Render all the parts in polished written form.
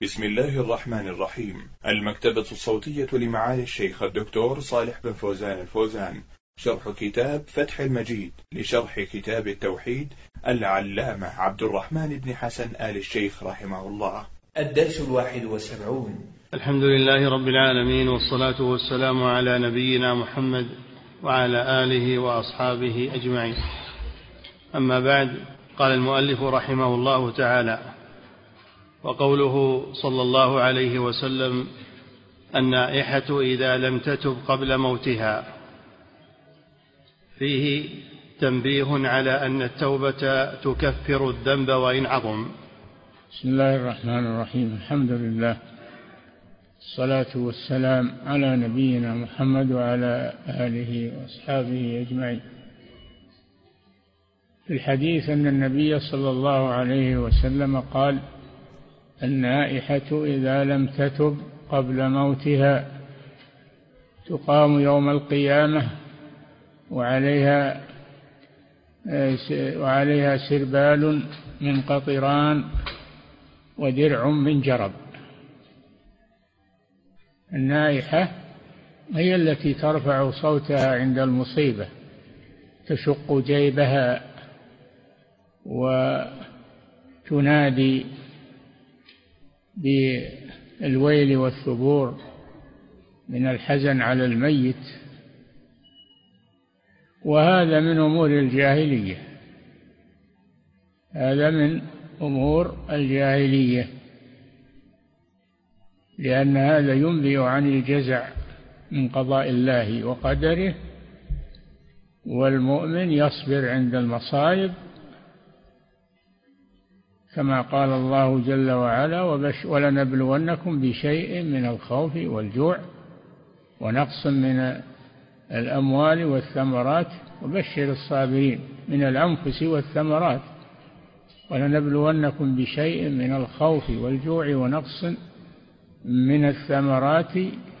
بسم الله الرحمن الرحيم. المكتبة الصوتية لمعالي الشيخ الدكتور صالح بن فوزان الفوزان، شرح كتاب فتح المجيد لشرح كتاب التوحيد العلامة عبد الرحمن بن حسن آل الشيخ رحمه الله. الدرس 71. الحمد لله رب العالمين، والصلاة والسلام على نبينا محمد وعلى آله وأصحابه أجمعين. أما بعد، قال المؤلف رحمه الله تعالى: وقوله صلى الله عليه وسلم: النائحة إذا لم تتب قبل موتها، فيه تنبيه على أن التوبة تكفر الذنب وإن عظم. بسم الله الرحمن الرحيم. الحمد لله، الصلاة والسلام على نبينا محمد وعلى آله وأصحابه أجمعين. في الحديث أن النبي صلى الله عليه وسلم قال: النائحة إذا لم تتب قبل موتها تقام يوم القيامة وعليها سربال من قطران ودرع من جرب. النائحة هي التي ترفع صوتها عند المصيبة، تشق جيبها وتنادي بالويل والثبور من الحزن على الميت، وهذا من أمور الجاهلية، هذا من أمور الجاهلية، لأن هذا ينبئ عن الجزع من قضاء الله وقدره، والمؤمن يصبر عند المصائب كما قال الله جل وعلا: ولنبلونكم بشيء من الخوف والجوع ونقص من الأموال والثمرات وبشر الصابرين. من الأنفس والثمرات، ولنبلونكم بشيء من الخوف والجوع ونقص من الثمرات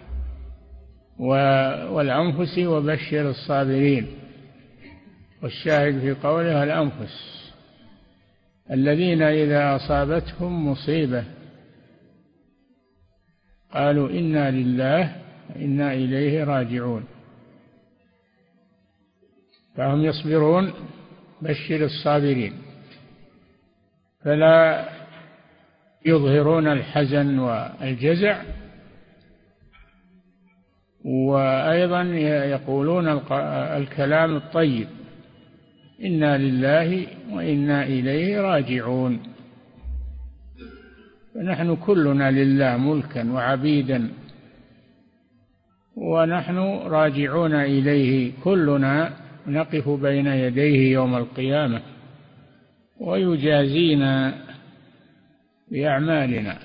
والأنفس وبشر الصابرين. والشاهد في قولها الأنفس، الذين إذا أصابتهم مصيبة قالوا إنا لله وإنا إليه راجعون، فهم يصبرون. بشر الصابرين، فلا يظهرون الحزن والجزع، وأيضا يقولون الكلام الطيب: إنا لله وإنا إليه راجعون. فنحن كلنا لله ملكا وعبيدا، ونحن راجعون إليه، كلنا نقف بين يديه يوم القيامة ويجازينا بأعمالنا،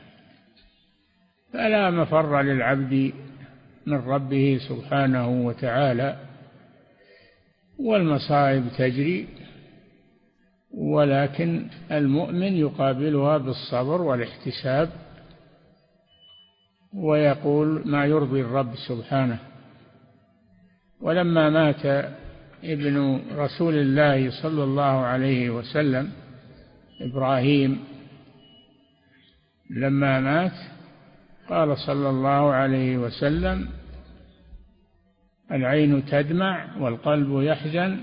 فلا مفر للعبد من ربه سبحانه وتعالى، والمصائب تجري، ولكن المؤمن يقابلها بالصبر والاحتساب ويقول ما يرضي الرب سبحانه. ولما مات ابن رسول الله صلى الله عليه وسلم إبراهيم، لما مات قال صلى الله عليه وسلم: العين تدمع والقلب يحزن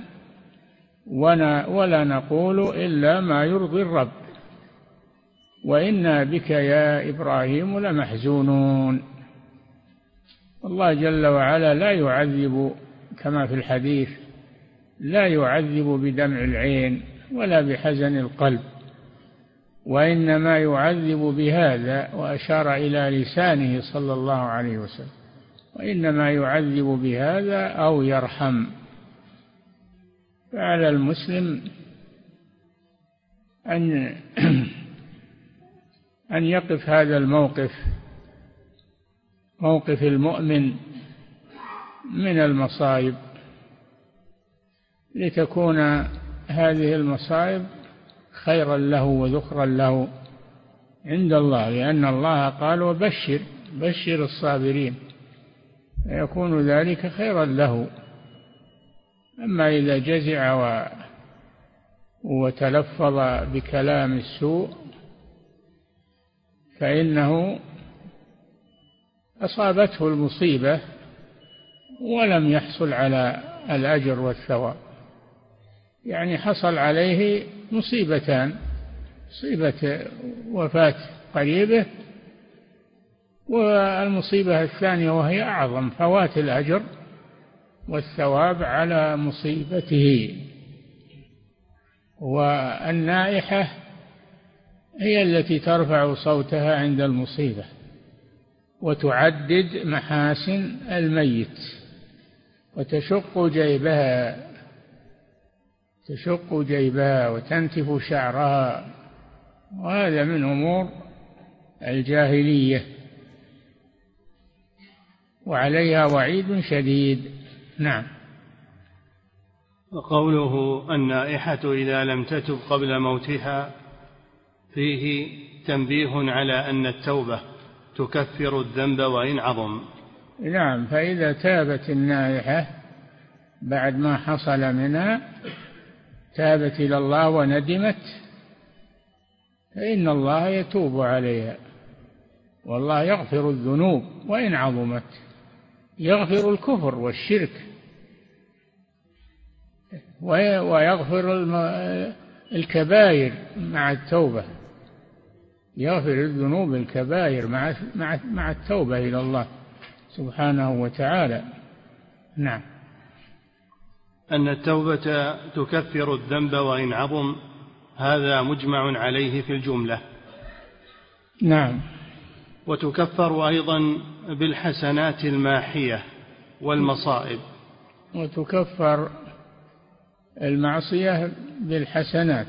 ولا نقول إلا ما يرضي الرب، وإنا بك يا إبراهيم لمحزونون. الله جل وعلا لا يعذب كما في الحديث، لا يعذب بدمع العين ولا بحزن القلب، وإنما يعذب بهذا، وأشار إلى لسانه صلى الله عليه وسلم، وإنما يعذب بهذا أو يرحم. فعلى المسلم أن يقف هذا الموقف، موقف المؤمن من المصائب، لتكون هذه المصائب خيرا له وذخرا له عند الله، لأن الله قال: بشر الصابرين، فيكون ذلك خيرا له. أما إذا جزع وتلفظ بكلام السوء فإنه أصابته المصيبة ولم يحصل على الأجر والثواب، يعني حصل عليه مصيبتان: مصيبة وفاة قريبه، والمصيبة الثانية وهي أعظم، فوات الأجر والثواب على مصيبته. والنائحة هي التي ترفع صوتها عند المصيبة وتعدد محاسن الميت وتشق جيبها وتنتف شعرها، وهذا من أمور الجاهلية وعليها وعيد شديد. نعم. وقوله النائحة إذا لم تتب قبل موتها فيه تنبيه على أن التوبة تكفر الذنب وإن عظم. نعم، فإذا تابت النائحة بعد ما حصل منها، تابت إلى الله وندمت، فإن الله يتوب عليها، والله يغفر الذنوب وإن عظمت، يغفر الكفر والشرك، ويغفر الكبائر مع التوبة، يغفر الذنوب الكبائر مع التوبة إلى الله سبحانه وتعالى. نعم. أن التوبة تكفر الذنب وإن عظم، هذا مجمع عليه في الجملة. نعم. وتكفر أيضا بالحسنات الماحية والمصائب. وتكفر المعصية بالحسنات.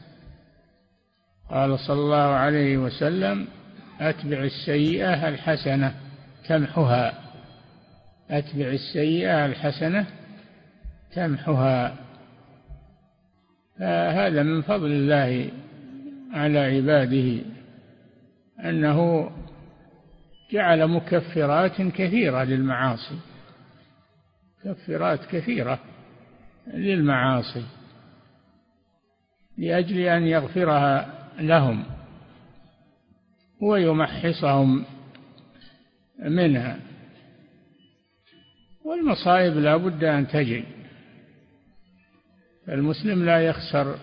قال صلى الله عليه وسلم: أتبع السيئة الحسنة تمحها. أتبع السيئة الحسنة تمحها. فهذا من فضل الله على عباده، أنه جعل مكفرات كثيرة للمعاصي، مكفرات كثيرة للمعاصي، لأجل أن يغفرها لهم ويمحصهم منها. والمصائب لا بد أن تجي، فالمسلم لا يخسر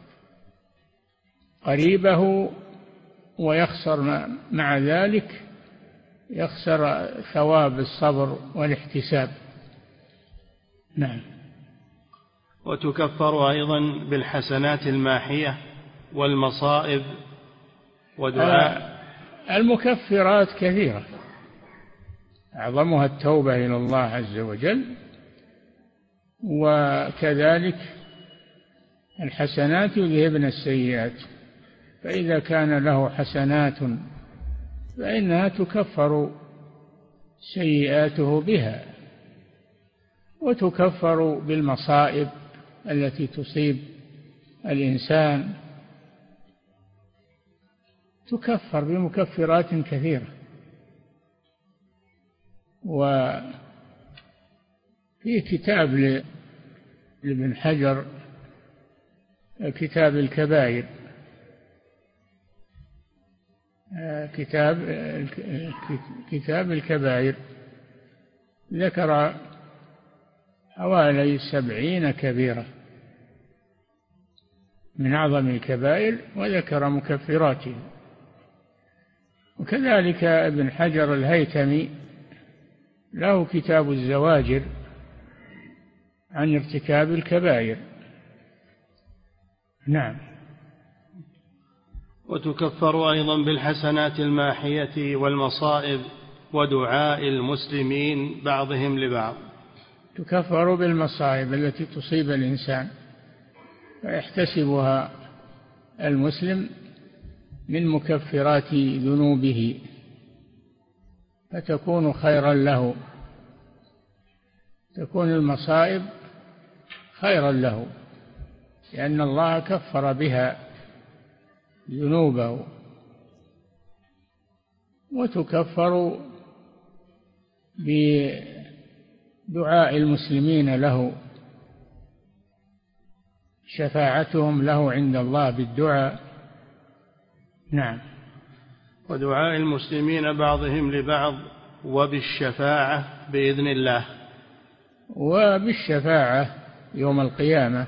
قريبه ويخسر مع ذلك يخسر ثواب الصبر والاحتساب. نعم. وتكفر أيضا بالحسنات الماحية والمصائب ودعاء. المكفرات كثيرة، أعظمها التوبة إلى الله عز وجل، وكذلك الحسنات يذهبن السيئات، فإذا كان له حسنات فإنها تكفر سيئاته بها. وتكفر بالمصائب التي تصيب الإنسان، تكفر بمكفرات كثيرة. وفي كتاب لابن حجر، كتاب الكبائر، كتاب الكبائر، ذكر حوالي 70 كبيرة من أعظم الكبائر، وذكر مكفراته. وكذلك ابن حجر الهيثمي له كتاب الزواجر عن ارتكاب الكبائر. نعم. وتكفر أيضا بالحسنات الماحية والمصائب ودعاء المسلمين بعضهم لبعض. تكفر بالمصائب التي تصيب الإنسان فيحتسبها المسلم من مكفرات ذنوبه، فتكون خيرا له، تكون المصائب خيرا له، لأن الله كفر بها ذنوبه. وتكفر بدعاء المسلمين له، شفاعتهم له عند الله بالدعاء. نعم. ودعاء المسلمين بعضهم لبعض وبالشفاعة بإذن الله. وبالشفاعة يوم القيامة،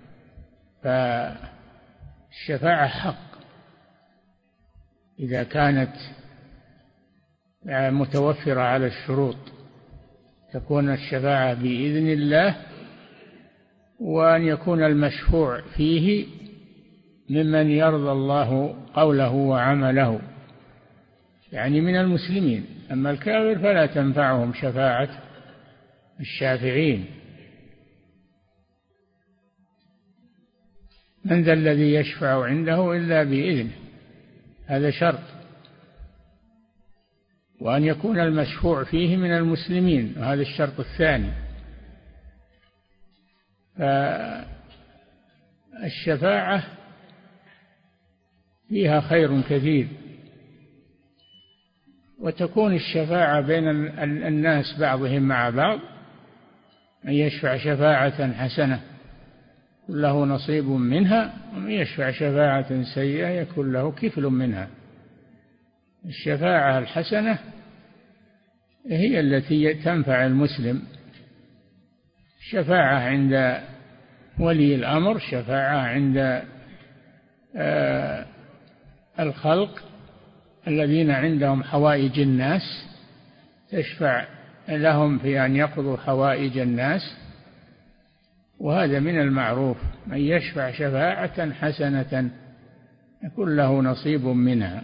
فالشفاعة حق إذا كانت متوفرة على الشروط، تكون الشفاعة بإذن الله، وأن يكون المشفوع فيه ممن يرضى الله قوله وعمله، يعني من المسلمين. أما الكافر فلا تنفعهم شفاعة الشافعين. من ذا الذي يشفع عنده إلا بإذنه، هذا شرط، وأن يكون المشفوع فيه من المسلمين، وهذا الشرط الثاني. فالشفاعة فيها خير كثير، وتكون الشفاعة بين الناس بعضهم مع بعض، من يشفع شفاعة حسنة يكون له نصيب منها، ومن يشفع شفاعة سيئة يكون له كفل منها. الشفاعة الحسنة هي التي تنفع المسلم، شفاعة عند ولي الأمر، شفاعة عند الخلق الذين عندهم حوائج الناس، تشفع لهم في أن يقضوا حوائج الناس، وهذا من المعروف. من يشفع شفاعة حسنة يكون له نصيب منها،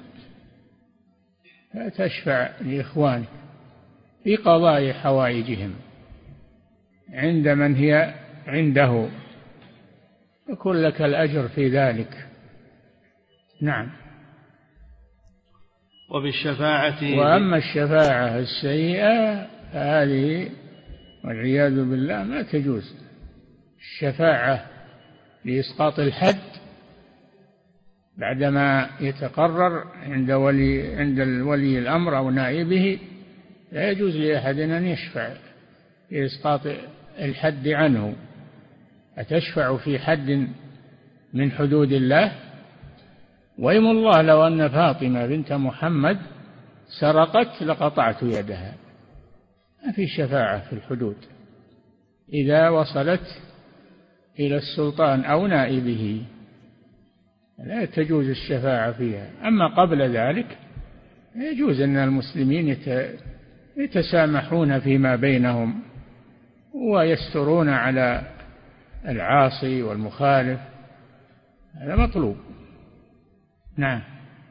فتشفع لإخوانك في قضاء حوائجهم عند من هي عنده، يكون لك الأجر في ذلك. نعم. وبالشفاعة. وأما الشفاعة السيئة فهذه والعياذ بالله ما تجوز. الشفاعة لإسقاط الحد بعدما يتقرر عند ولي الأمر أو نائبه، لا يجوز لأحد أن يشفع في إسقاط الحد عنه. أتشفع في حد من حدود الله؟ ويم الله لو أن فاطمة بنت محمد سرقت لقطعت يدها. ما في شفاعة في الحدود إذا وصلت إلى السلطان أو نائبه، لا تجوز الشفاعة فيها. أما قبل ذلك يجوز أن المسلمين يتسامحون فيما بينهم ويسترون على العاصي والمخالف، هذا مطلوب. نعم.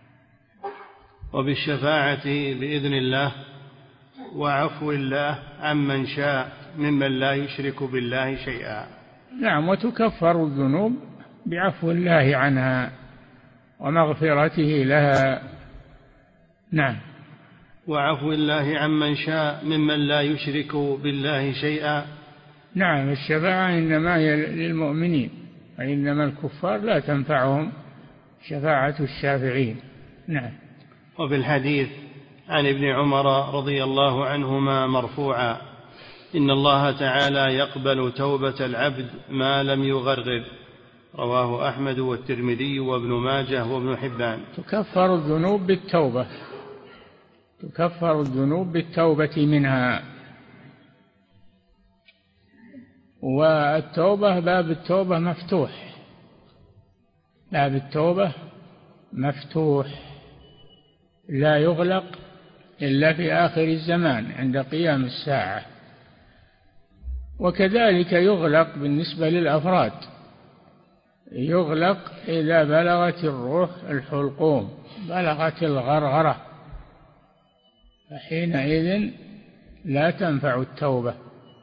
وبالشفاعة بإذن الله وعفو الله عمن شاء ممن لا يشرك بالله شيئا. نعم. وتكفر الذنوب بعفو الله عنها ومغفرته لها. نعم. وعفو الله عمن شاء ممن لا يشرك بالله شيئا. نعم. الشفاعة إنما هي للمؤمنين، وإنما الكفار لا تنفعهم شفاعة الشافعين. نعم. وفي الحديث عن ابن عمر رضي الله عنهما مرفوعا: إن الله تعالى يقبل توبة العبد ما لم يغرغر. رواه أحمد والترمذي وابن ماجه وابن حبان. تكفر الذنوب بالتوبة، تكفر الذنوب بالتوبة منها. والتوبة، باب التوبة مفتوح، باب التوبة مفتوح لا يغلق إلا في آخر الزمان عند قيام الساعة. وكذلك يغلق بالنسبة للأفراد، يغلق إذا بلغت الروح الحلقوم، بلغت الغرغرة، فحينئذ لا تنفع التوبة،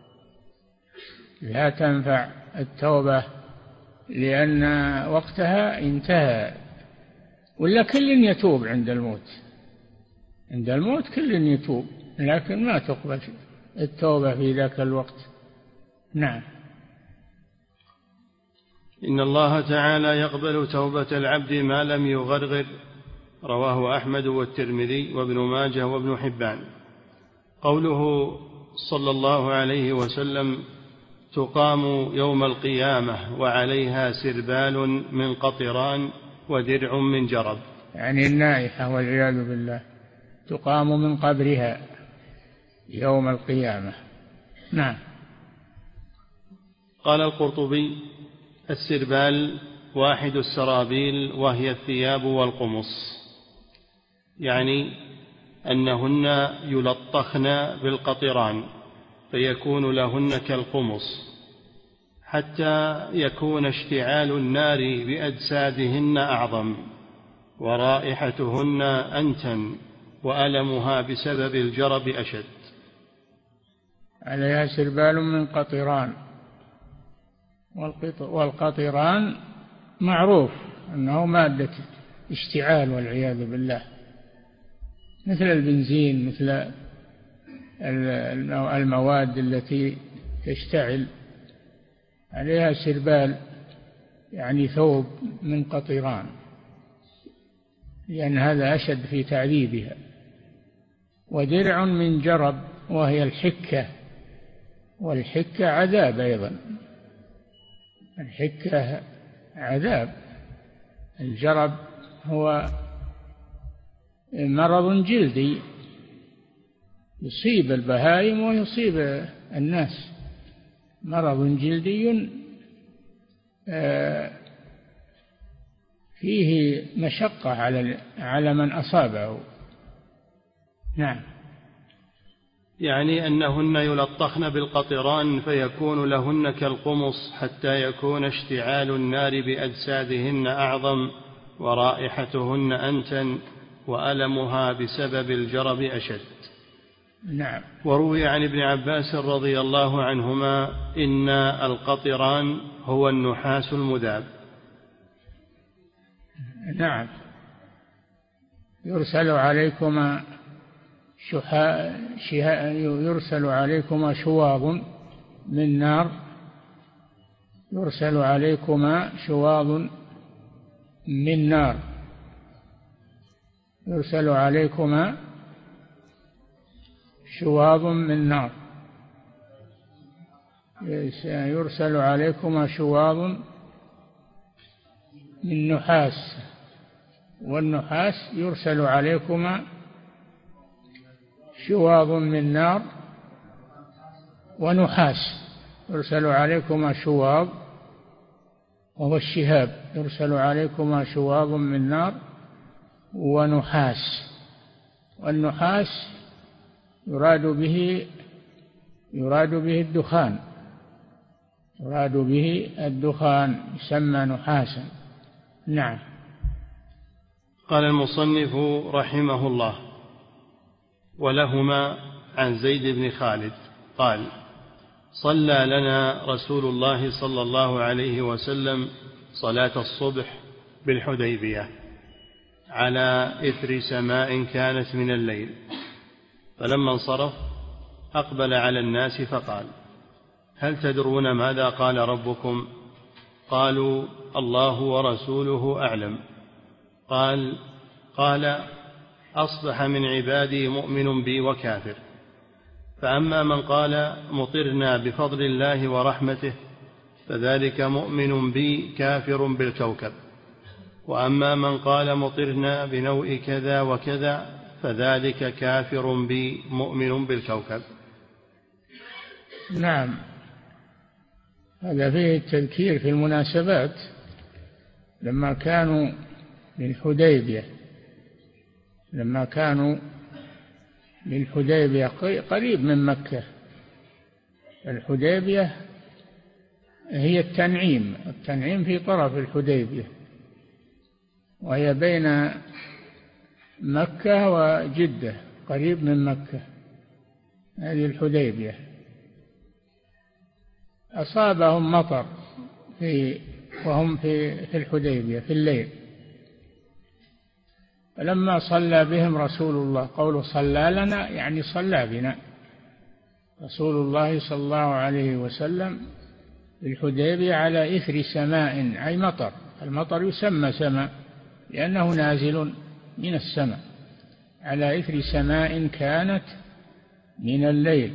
لا تنفع التوبة لأن وقتها انتهى. ولا كل يتوب عند الموت، عند الموت كل يتوب، لكن ما تقبل التوبة في ذاك الوقت. نعم. إن الله تعالى يقبل توبة العبد ما لم يغرغر. رواه أحمد والترمذي وابن ماجه وابن حبان. قوله صلى الله عليه وسلم: تقام يوم القيامة وعليها سربال من قطران ودرع من جرب. يعني النائحة والعياذ بالله، تقام من قبرها يوم القيامة. نعم. قال القرطبي: السربال واحد السرابيل، وهي الثياب والقمص، يعني أنهن يلطخن بالقطران فيكون لهن كالقمص، حتى يكون اشتعال النار بأجسادهن أعظم، ورائحتهن أنتن، وألمها بسبب الجرب أشد. عليها سربال من قطران، والقطران معروف أنه مادة اشتعال والعياذ بالله، مثل البنزين، مثل المواد التي تشتعل. عليها سربال يعني ثوب من قطران، لأن هذا أشد في تعذيبها. ودرع من جرب، وهي الحكة، والحكة عذاب أيضا، الحكة عذاب. الجرب هو مرض جلدي يصيب البهائم ويصيب الناس، مرض جلدي فيه مشقة على من أصابه. نعم. يعني أنهن يلطخن بالقطران فيكون لهن كالقمص، حتى يكون اشتعال النار بأجسادهن أعظم، ورائحتهن أنتن، وألمها بسبب الجرب أشد. نعم. وروي عن ابن عباس رضي الله عنهما: إن القطران هو النحاس المذاب. نعم. يرسل عليكما شواظ من نار، يرسل عليكما شواظ من نار، يرسل عليكما شواظ من نار، يرسل عليكما شواظ من نحاس، والنحاس يرسل عليكما شواظ من نار ونحاس، يرسل عليكما شواظ وهو الشهاب، يرسل عليكما شواظ من نار ونحاس. والنحاس يراد به الدخان، يراد به الدخان، يسمى نحاسا. نعم. قال المصنف رحمه الله: ولهما عن زيد بن خالد قال: صلى لنا رسول الله صلى الله عليه وسلم صلاة الصبح بالحديبية على إثر سماء كانت من الليل، فلما انصرف أقبل على الناس فقال: هل تدرون ماذا قال ربكم؟ قالوا: الله ورسوله أعلم. قال: أصبح من عبادي مؤمن بي وكافر، فأما من قال مطرنا بفضل الله ورحمته فذلك مؤمن بي كافر بالكوكب، وأما من قال مطرنا بنوء كذا وكذا فذلك كافر بي مؤمن بالكوكب. نعم. هذا فيه التذكير في المناسبات. لما كانوا بالحديبية قريب من مكة. الحديبية هي التنعيم في طرف الحديبية، وهي بين مكة وجدة، قريب من مكة. هذه الحديبية. أصابهم مطر وهم في الحديبية في الليل، فلما صلى بهم رسول الله، قوله صلى لنا يعني صلى بنا رسول الله صلى الله عليه وسلم بالحديبية على إثر سماء، أي مطر. المطر يسمى سماء لأنه نازل من السماء، على إثر سماء كانت من الليل.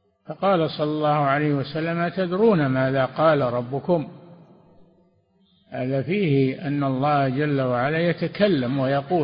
فقال صلى الله عليه وسلم: أتدرون ماذا قال ربكم؟ هذا فيه أن الله جل وعلا يتكلم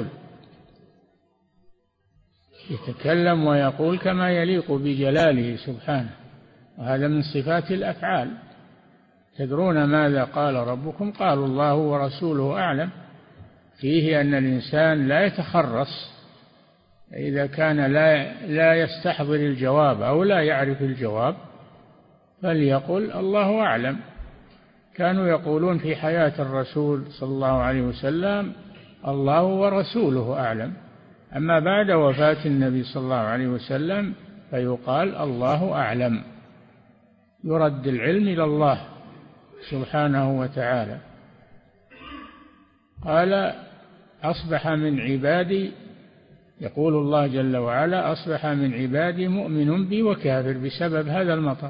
ويقول كما يليق بجلاله سبحانه، وهذا من صفات الأفعال. تدرون ماذا قال ربكم؟ قالوا الله ورسوله أعلم. فيه أن الإنسان لا يتخرص إذا كان لا يستحضر الجواب أو لا يعرف الجواب، فليقل الله أعلم. كانوا يقولون في حياة الرسول صلى الله عليه وسلم الله ورسوله أعلم، أما بعد وفاة النبي صلى الله عليه وسلم فيقال الله أعلم، يرد العلم إلى الله سبحانه وتعالى. قال أصبح من عبادي، يقول الله جل وعلا أصبح من عبادي مؤمن بي وكافر بسبب هذا المطر.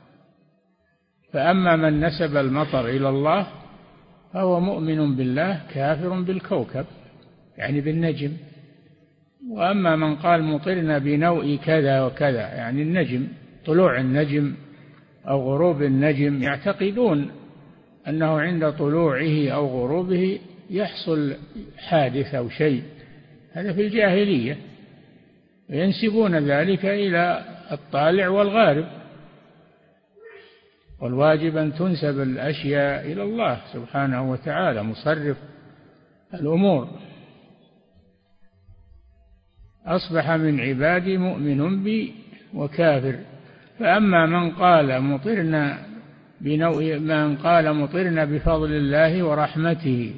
فأما من نسب المطر إلى الله فهو مؤمن بالله كافر بالكوكب يعني بالنجم. وأما من قال مطرنا بنوء كذا وكذا يعني النجم، طلوع النجم أو غروب النجم، يعتقدون أنه عند طلوعه أو غروبه يحصل حادث أو شيء، هذا في الجاهلية، وينسبون ذلك إلى الطالع والغارب. والواجب أن تنسب الأشياء إلى الله سبحانه وتعالى مصرف الأمور. أصبح من عبادي مؤمن بي وكافر. فأما من قال مطرنا بفضل الله ورحمته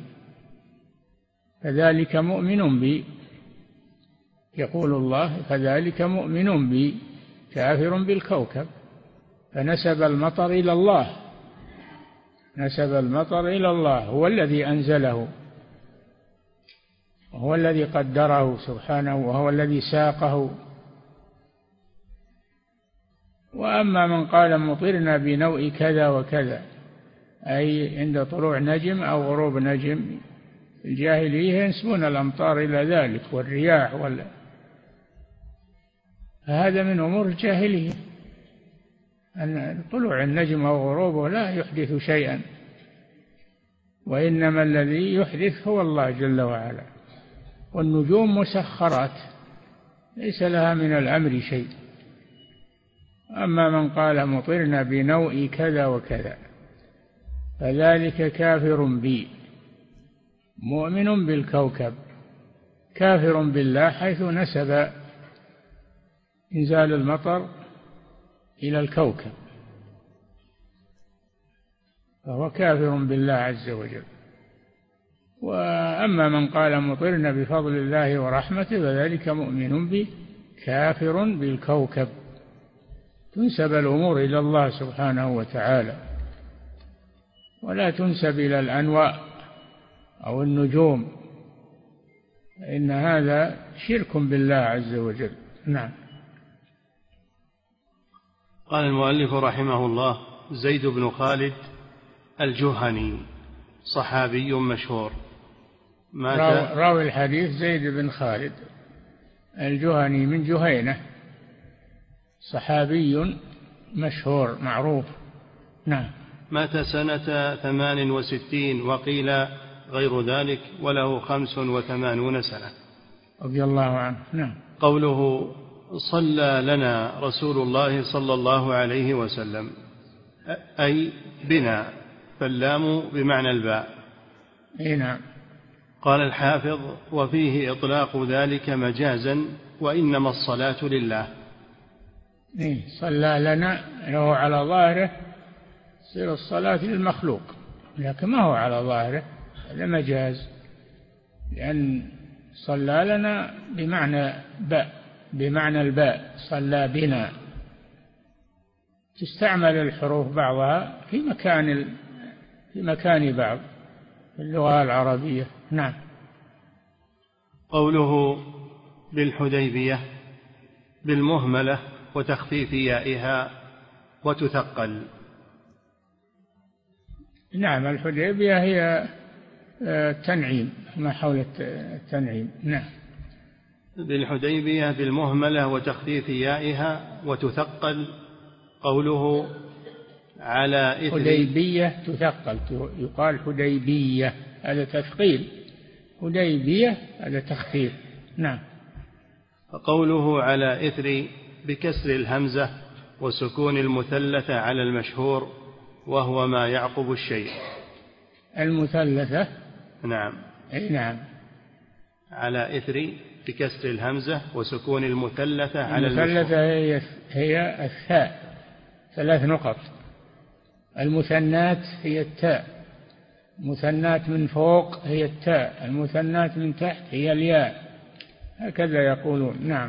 فذلك مؤمن بي، يقول الله فذلك مؤمن بي كافر بالكوكب، فنسب المطر إلى الله، نسب المطر إلى الله، هو الذي أنزله وهو الذي قدره سبحانه وهو الذي ساقه. وأما من قال مطرنا بنوء كذا وكذا أي عند طلوع نجم أو غروب نجم، الجاهلية ينسبون الأمطار إلى ذلك والرياح هذا من أمور الجاهلية، أن طلوع النجم أو غروبه لا يحدث شيئا، وإنما الذي يحدث هو الله جل وعلا. والنجوم مسخرات ليس لها من الأمر شيء. أما من قال مطرنا بنوء كذا وكذا فذلك كافر بي مؤمن بالكوكب، كافر بالله حيث نسب إنزال المطر إلى الكوكب، فهو كافر بالله عز وجل. وأما من قال مطرنا بفضل الله ورحمته فذلك مؤمن به كافر بالكوكب. تنسب الأمور إلى الله سبحانه وتعالى ولا تنسب إلى الأنواء أو النجوم، إن هذا شرك بالله عز وجل. نعم. قال المؤلف رحمه الله: زيد بن خالد الجهني صحابي مشهور، راوي الحديث زيد بن خالد الجهني من جهينة، صحابي مشهور معروف. نعم. مات سنة 68 وقيل غير ذلك، وله 85 سنة رضي الله عنه. نعم. قوله صلى لنا رسول الله صلى الله عليه وسلم أي بنا، فاللام بمعنى الباء. نعم. قال الحافظ: وفيه إطلاق ذلك مجازا، وإنما الصلاة لله. صلى لنا هو على ظاهره تصير الصلاة للمخلوق، لكن ما هو على ظاهره، هذا مجاز، لأن صلى لنا بمعنى الباء، صلى بنا، تستعمل الحروف بعضها في مكان بعض في اللغة العربية. نعم. قوله بالحديبية بالمهملة وتخفيف يائها وتثقل. نعم. الحديبية هي التنعيم، ما حول التنعيم. نعم. بالحديبية بالمهملة وتخفيف يائها وتثقل. قوله على إثر حديبية تثقل، يقال حديبية هذا تثقيل، حديبية هذا تخفيف. نعم. قوله على إثر بكسر الهمزة وسكون المثلثة على المشهور وهو ما يعقب الشيء. المثلثة. نعم. أي نعم. على إثر بكسر الهمزة وسكون المثلثة على المثلثة هي الثاء 3 نقط. المثنات هي التاء، المثنات من فوق هي التاء، المثنات من تحت هي الياء، هكذا يقولون. نعم.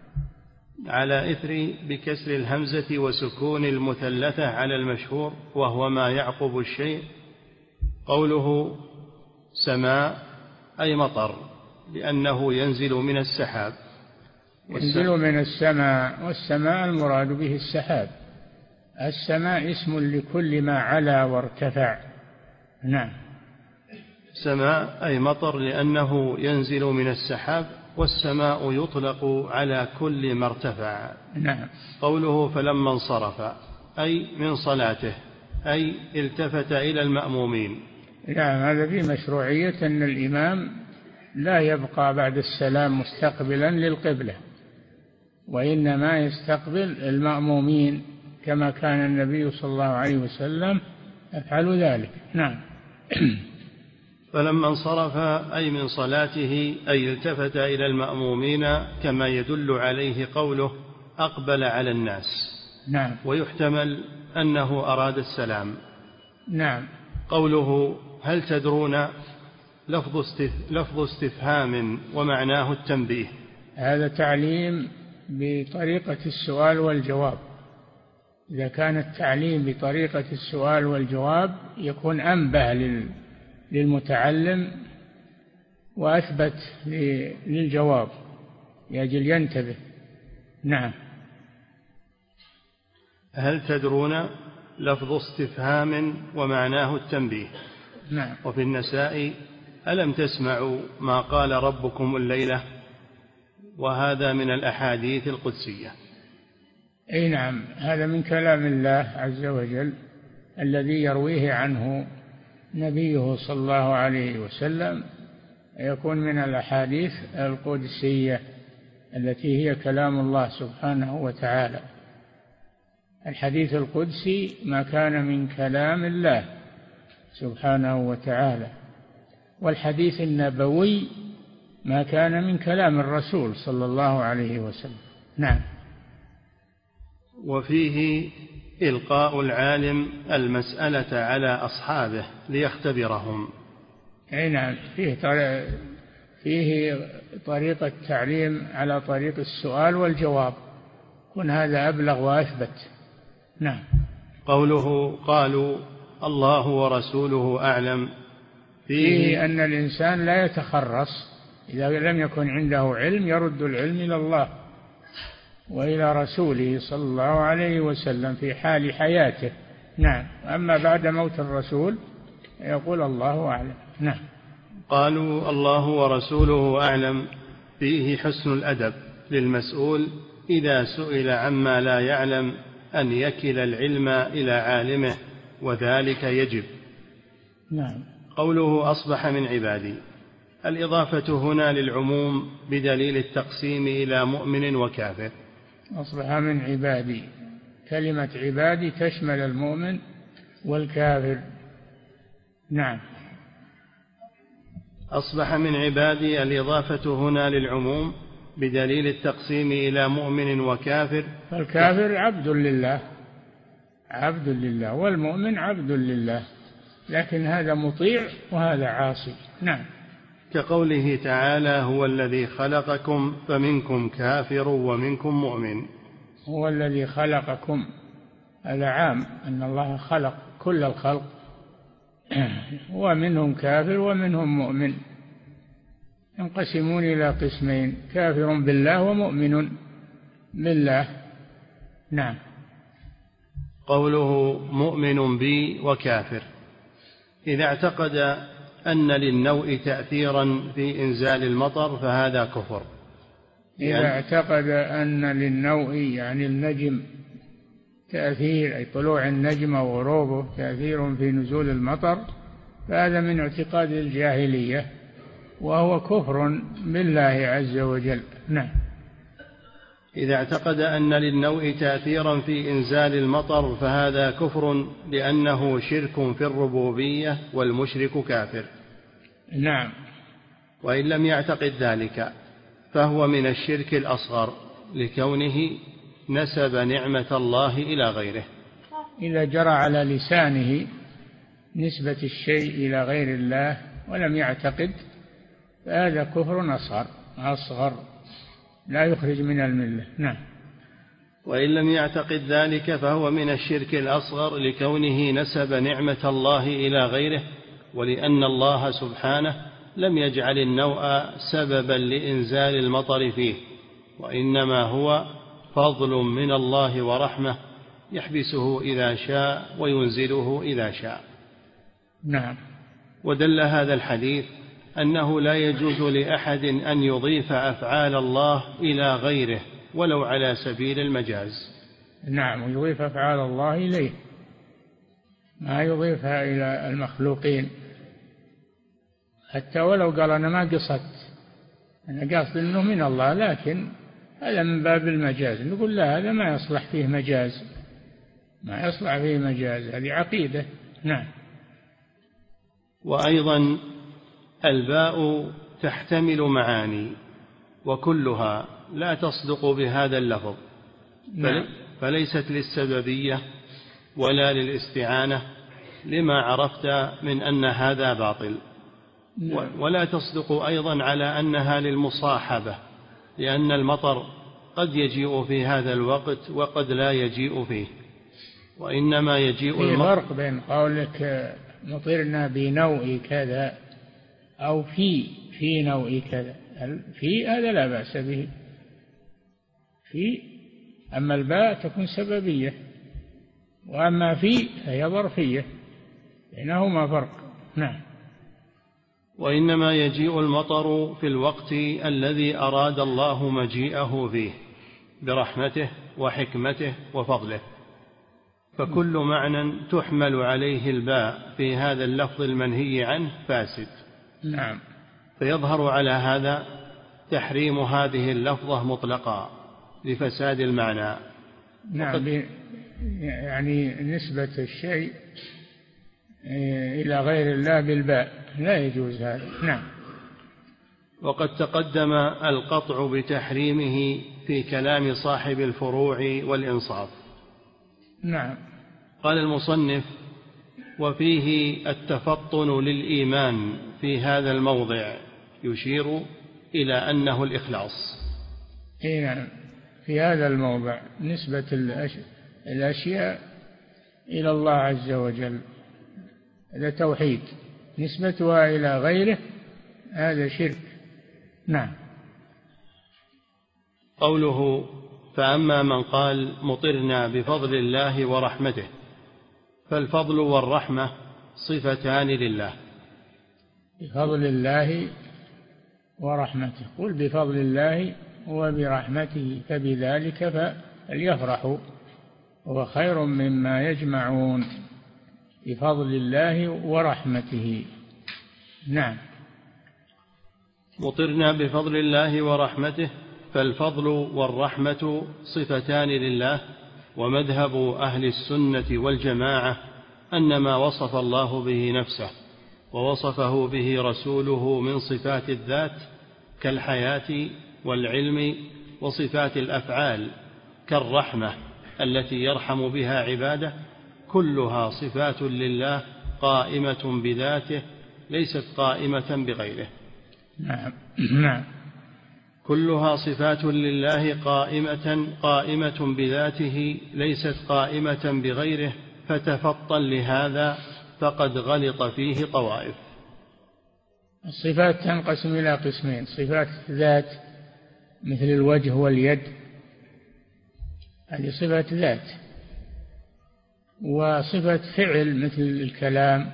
على إثر بكسر الهمزة وسكون المثلثة على المشهور وهو ما يعقب الشيء. قوله سماء أي مطر، لأنه ينزل من السحاب. ينزل من السماء، والسماء المراد به السحاب. السماء اسم لكل ما علا وارتفع. نعم. سماء أي مطر لأنه ينزل من السحاب، والسماء يطلق على كل ما ارتفع. نعم. قوله فلما انصرف أي من صلاته، أي التفت إلى المأمومين. نعم. هذا في مشروعية أن الإمام لا يبقى بعد السلام مستقبلا للقبلة، وإنما يستقبل المأمومين كما كان النبي صلى الله عليه وسلم يفعل ذلك. نعم. فلما انصرف أي من صلاته، أي التفت إلى المأمومين، كما يدل عليه قوله أقبل على الناس. نعم. ويحتمل أنه أراد السلام. نعم. قوله هل تدرون لفظ استفهام ومعناه التنبيه. هذا تعليم بطريقة السؤال والجواب. إذا كان التعليم بطريقة السؤال والجواب يكون أنبه للمتعلم وأثبت للجواب لأجل ينتبه. نعم. هل تدرون لفظ استفهام ومعناه التنبيه. نعم. وفي النساء ألم تسمعوا ما قال ربكم الليلة، وهذا من الأحاديث القدسية. أي نعم. هذا من كلام الله عز وجل الذي يرويه عنه نبيه صلى الله عليه وسلم، يكون من الأحاديث القدسية التي هي كلام الله سبحانه وتعالى. الحديث القدسي ما كان من كلام الله سبحانه وتعالى، والحديث النبوي ما كان من كلام الرسول صلى الله عليه وسلم. نعم. وفيه إلقاء العالم المسألة على أصحابه ليختبرهم. أي نعم. فيه طريقة تعليم على طريق السؤال والجواب، كن هذا أبلغ وأثبت. نعم. قوله قالوا الله ورسوله أعلم، فيه أن الإنسان لا يتخرص، إذا لم يكن عنده علم يرد العلم إلى الله وإلى رسوله صلى الله عليه وسلم في حال حياته. نعم. أما بعد موت الرسول يقول الله أعلم. نعم. قالوا الله ورسوله أعلم، فيه حسن الأدب للمسؤول إذا سئل عما لا يعلم أن يكل العلم إلى عالمه، وذلك يجب. نعم. قوله أصبح من عبادي، الإضافة هنا للعموم بدليل التقسيم إلى مؤمن وكافر. أصبح من عبادي، كلمة عبادي تشمل المؤمن والكافر. نعم. أصبح من عبادي، الإضافة هنا للعموم بدليل التقسيم إلى مؤمن وكافر. فالكافر عبد لله، عبد لله، والمؤمن عبد لله، لكن هذا مطيع وهذا عاصي. نعم. كقوله تعالى هو الذي خلقكم فمنكم كافر ومنكم مؤمن. هو الذي خلقكم، هذا عام، أن الله خلق كل الخلق، ومنهم كافر ومنهم مؤمن، ينقسمون إلى قسمين، كافر بالله ومؤمن بالله. نعم. قوله مؤمن بي وكافر، إذا اعتقد أن للنوء تأثيرا في إنزال المطر فهذا كفر. إذا اعتقد أن للنوء يعني النجم تأثير، أي طلوع النجم وغروبه تأثير في نزول المطر، فهذا من اعتقاد الجاهلية وهو كفر بالله عز وجل. نعم. إذا اعتقد أن للنوء تأثيرا في إنزال المطر فهذا كفر لأنه شرك في الربوبية والمشرك كافر. نعم. وإن لم يعتقد ذلك فهو من الشرك الأصغر لكونه نسب نعمة الله إلى غيره. إذا جرى على لسانه نسبة الشيء إلى غير الله ولم يعتقد فهذا كفر أصغر لا يخرج من الملة. نعم. وإن لم يعتقد ذلك فهو من الشرك الأصغر لكونه نسب نعمة الله إلى غيره، ولأن الله سبحانه لم يجعل النوء سببا لإنزال المطر فيه، وإنما هو فضل من الله ورحمة يحبسه إذا شاء وينزله إذا شاء. نعم. ودل هذا الحديث أنه لا يجوز لأحد أن يضيف أفعال الله إلى غيره ولو على سبيل المجاز. نعم، يضيف أفعال الله إليه، ما يضيفها إلى المخلوقين، حتى ولو قال أنا ما قصدت، أنا قاصد أنه من الله، لكن هذا من باب المجاز، نقول لا، هذا ما يصلح فيه مجاز، ما يصلح فيه مجاز، هذه عقيدة. نعم. وأيضا الباء تحتمل معاني وكلها لا تصدق بهذا اللفظ. نعم. فليست للسببية ولا للاستعانة لما عرفت من أن هذا باطل. نعم. ولا تصدق أيضا على أنها للمصاحبة، لأن المطر قد يجيء في هذا الوقت وقد لا يجيء فيه، وإنما يجيء المطر. في فرق بين قولك مطرنا بنوء كذا أو في نوء كذا، في هذا لا بأس به، في، أما الباء تكون سببية، وأما في فهي ظرفية، بينهما فرق. نعم. وإنما يجيء المطر في الوقت الذي أراد الله مجيئه فيه برحمته وحكمته وفضله، فكل معنى تحمل عليه الباء في هذا اللفظ المنهي عنه فاسد. نعم. فيظهر على هذا تحريم هذه اللفظة مطلقا لفساد المعنى. نعم، يعني نسبة الشيء إلى غير الله بالباء لا يجوز هذا. نعم. وقد تقدم القطع بتحريمه في كلام صاحب الفروع والإنصاف. نعم. قال المصنف: وفيه التفطن للإيمان في هذا الموضع يشير إلى أنه الإخلاص. نعم، في هذا الموضع نسبة الأشياء إلى الله عز وجل هذا توحيد، نسبتها إلى غيره هذا شرك. نعم. قوله: فأما من قال مطرنا بفضل الله ورحمته، فالفضل والرحمة صفتان لله. بفضل الله ورحمته، قل بفضل الله وبرحمته فبذلك فليفرحوا هو خير مما يجمعون، بفضل الله ورحمته. نعم. مطرنا بفضل الله ورحمته، فالفضل والرحمة صفتان لله. ومذهب أهل السنة والجماعة أن ما وصف الله به نفسه ووصفه به رسوله من صفات الذات كالحياة والعلم وصفات الأفعال كالرحمة التي يرحم بها عباده، كلها صفات لله قائمة بذاته ليست قائمة بغيره. نعم. نعم. كلها صفات لله قائمة بذاته ليست قائمة بغيره، فتفطن لهذا فقد غلط فيه طوائف. الصفات تنقسم إلى قسمين: صفات ذات مثل الوجه واليد، هذه صفة ذات، وصفة فعل مثل الكلام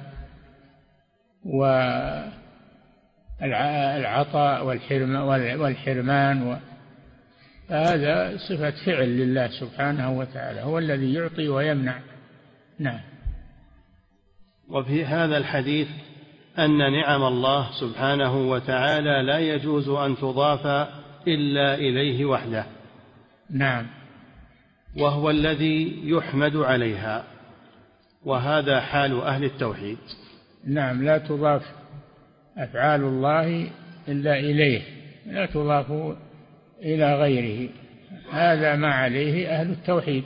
والعطاء والحرمان فهذا صفة فعل لله سبحانه وتعالى، هو الذي يعطي ويمنع. نعم. وفي هذا الحديث أن نعم الله سبحانه وتعالى لا يجوز أن تضاف إلا إليه وحده. نعم. وهو الذي يحمد عليها، وهذا حال أهل التوحيد. نعم، لا تضاف أفعال الله إلا إليه، لا تضاف إلى غيره. هذا ما عليه أهل التوحيد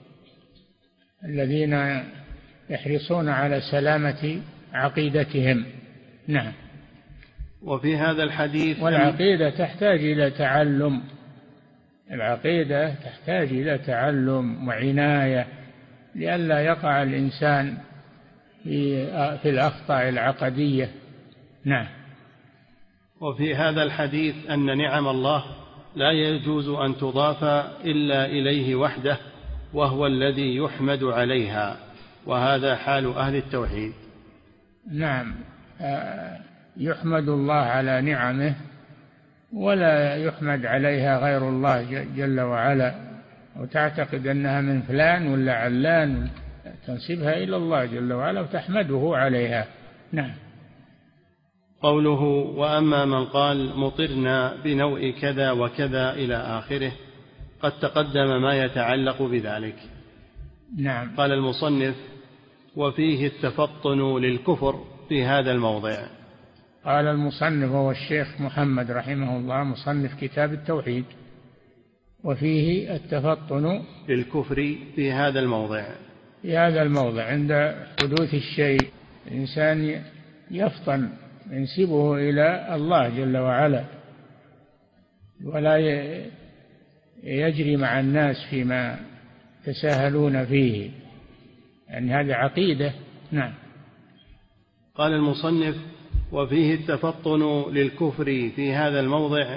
الذين يحرصون على سلامة عقيدتهم. نعم. وفي هذا الحديث والعقيدة تحتاج إلى تعلم، العقيدة تحتاج إلى تعلم وعناية لئلا يقع الإنسان في الأخطاء العقدية. نعم. وفي هذا الحديث أن نعم الله لا يجوز أن تضاف إلا إليه وحده، وهو الذي يحمد عليها، وهذا حال أهل التوحيد. نعم، يحمد الله على نعمه ولا يحمد عليها غير الله جل وعلا، وتعتقد أنها من فلان ولا علان تنسبها إلى الله جل وعلا وتحمده عليها. نعم. قوله وأما من قال مطرنا بنوء كذا وكذا إلى آخره قد تقدم ما يتعلق بذلك. نعم. قال المصنف وفيه التفطن للكفر في هذا الموضع. قال المصنف وهو الشيخ محمد رحمه الله مصنف كتاب التوحيد، وفيه التفطن للكفر في هذا الموضع. في هذا الموضع عند حدوث الشيء الإنسان يفطن ينسبه إلى الله جل وعلا، ولا يجري مع الناس فيما يتساهلون فيه، يعني هذه عقيدة. نعم. قال المصنف وفيه التفطن للكفر في هذا الموضع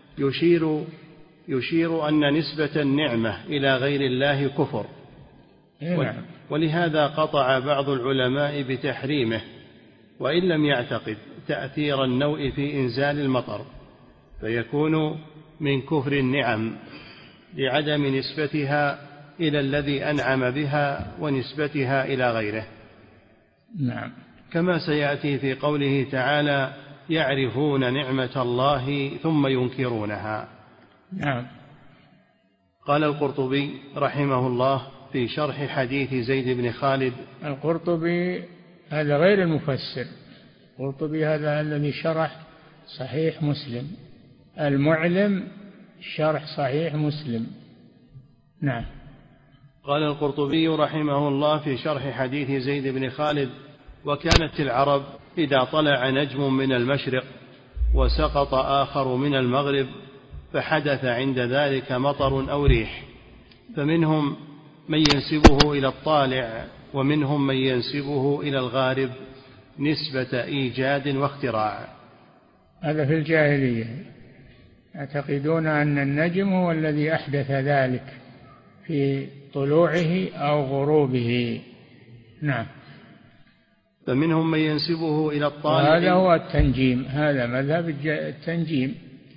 يشير أن نسبة النعمة إلى غير الله كفر. نعم. ولهذا قطع بعض العلماء بتحريمه، وإن لم يعتقد تأثير النوء في إنزال المطر، فيكون من كفر النعم لعدم نسبتها إلى الذي أنعم بها ونسبتها إلى غيره. نعم. كما سيأتي في قوله تعالى يعرفون نعمة الله ثم ينكرونها. نعم. قال القرطبي رحمه الله في شرح حديث زيد بن خالد. القرطبي هذا غير المفسر، القرطبي هذا الذي شرح صحيح مسلم، المعلم شرح صحيح مسلم. نعم. قال القرطبي رحمه الله في شرح حديث زيد بن خالد وكانت العرب إذا طلع نجم من المشرق وسقط آخر من المغرب فحدث عند ذلك مطر أو ريح، فمنهم من ينسبه إلى الطالع ومنهم من ينسبه إلى الغارب نسبة إيجاد واختراع. هذا في الجاهلية يعتقدون أن النجم هو الذي أحدث ذلك في طلوعه أو غروبه. نعم. فمنهم من ينسبه إلى الطالع. هذا هو التنجيم، هذا مذهب التنجيم،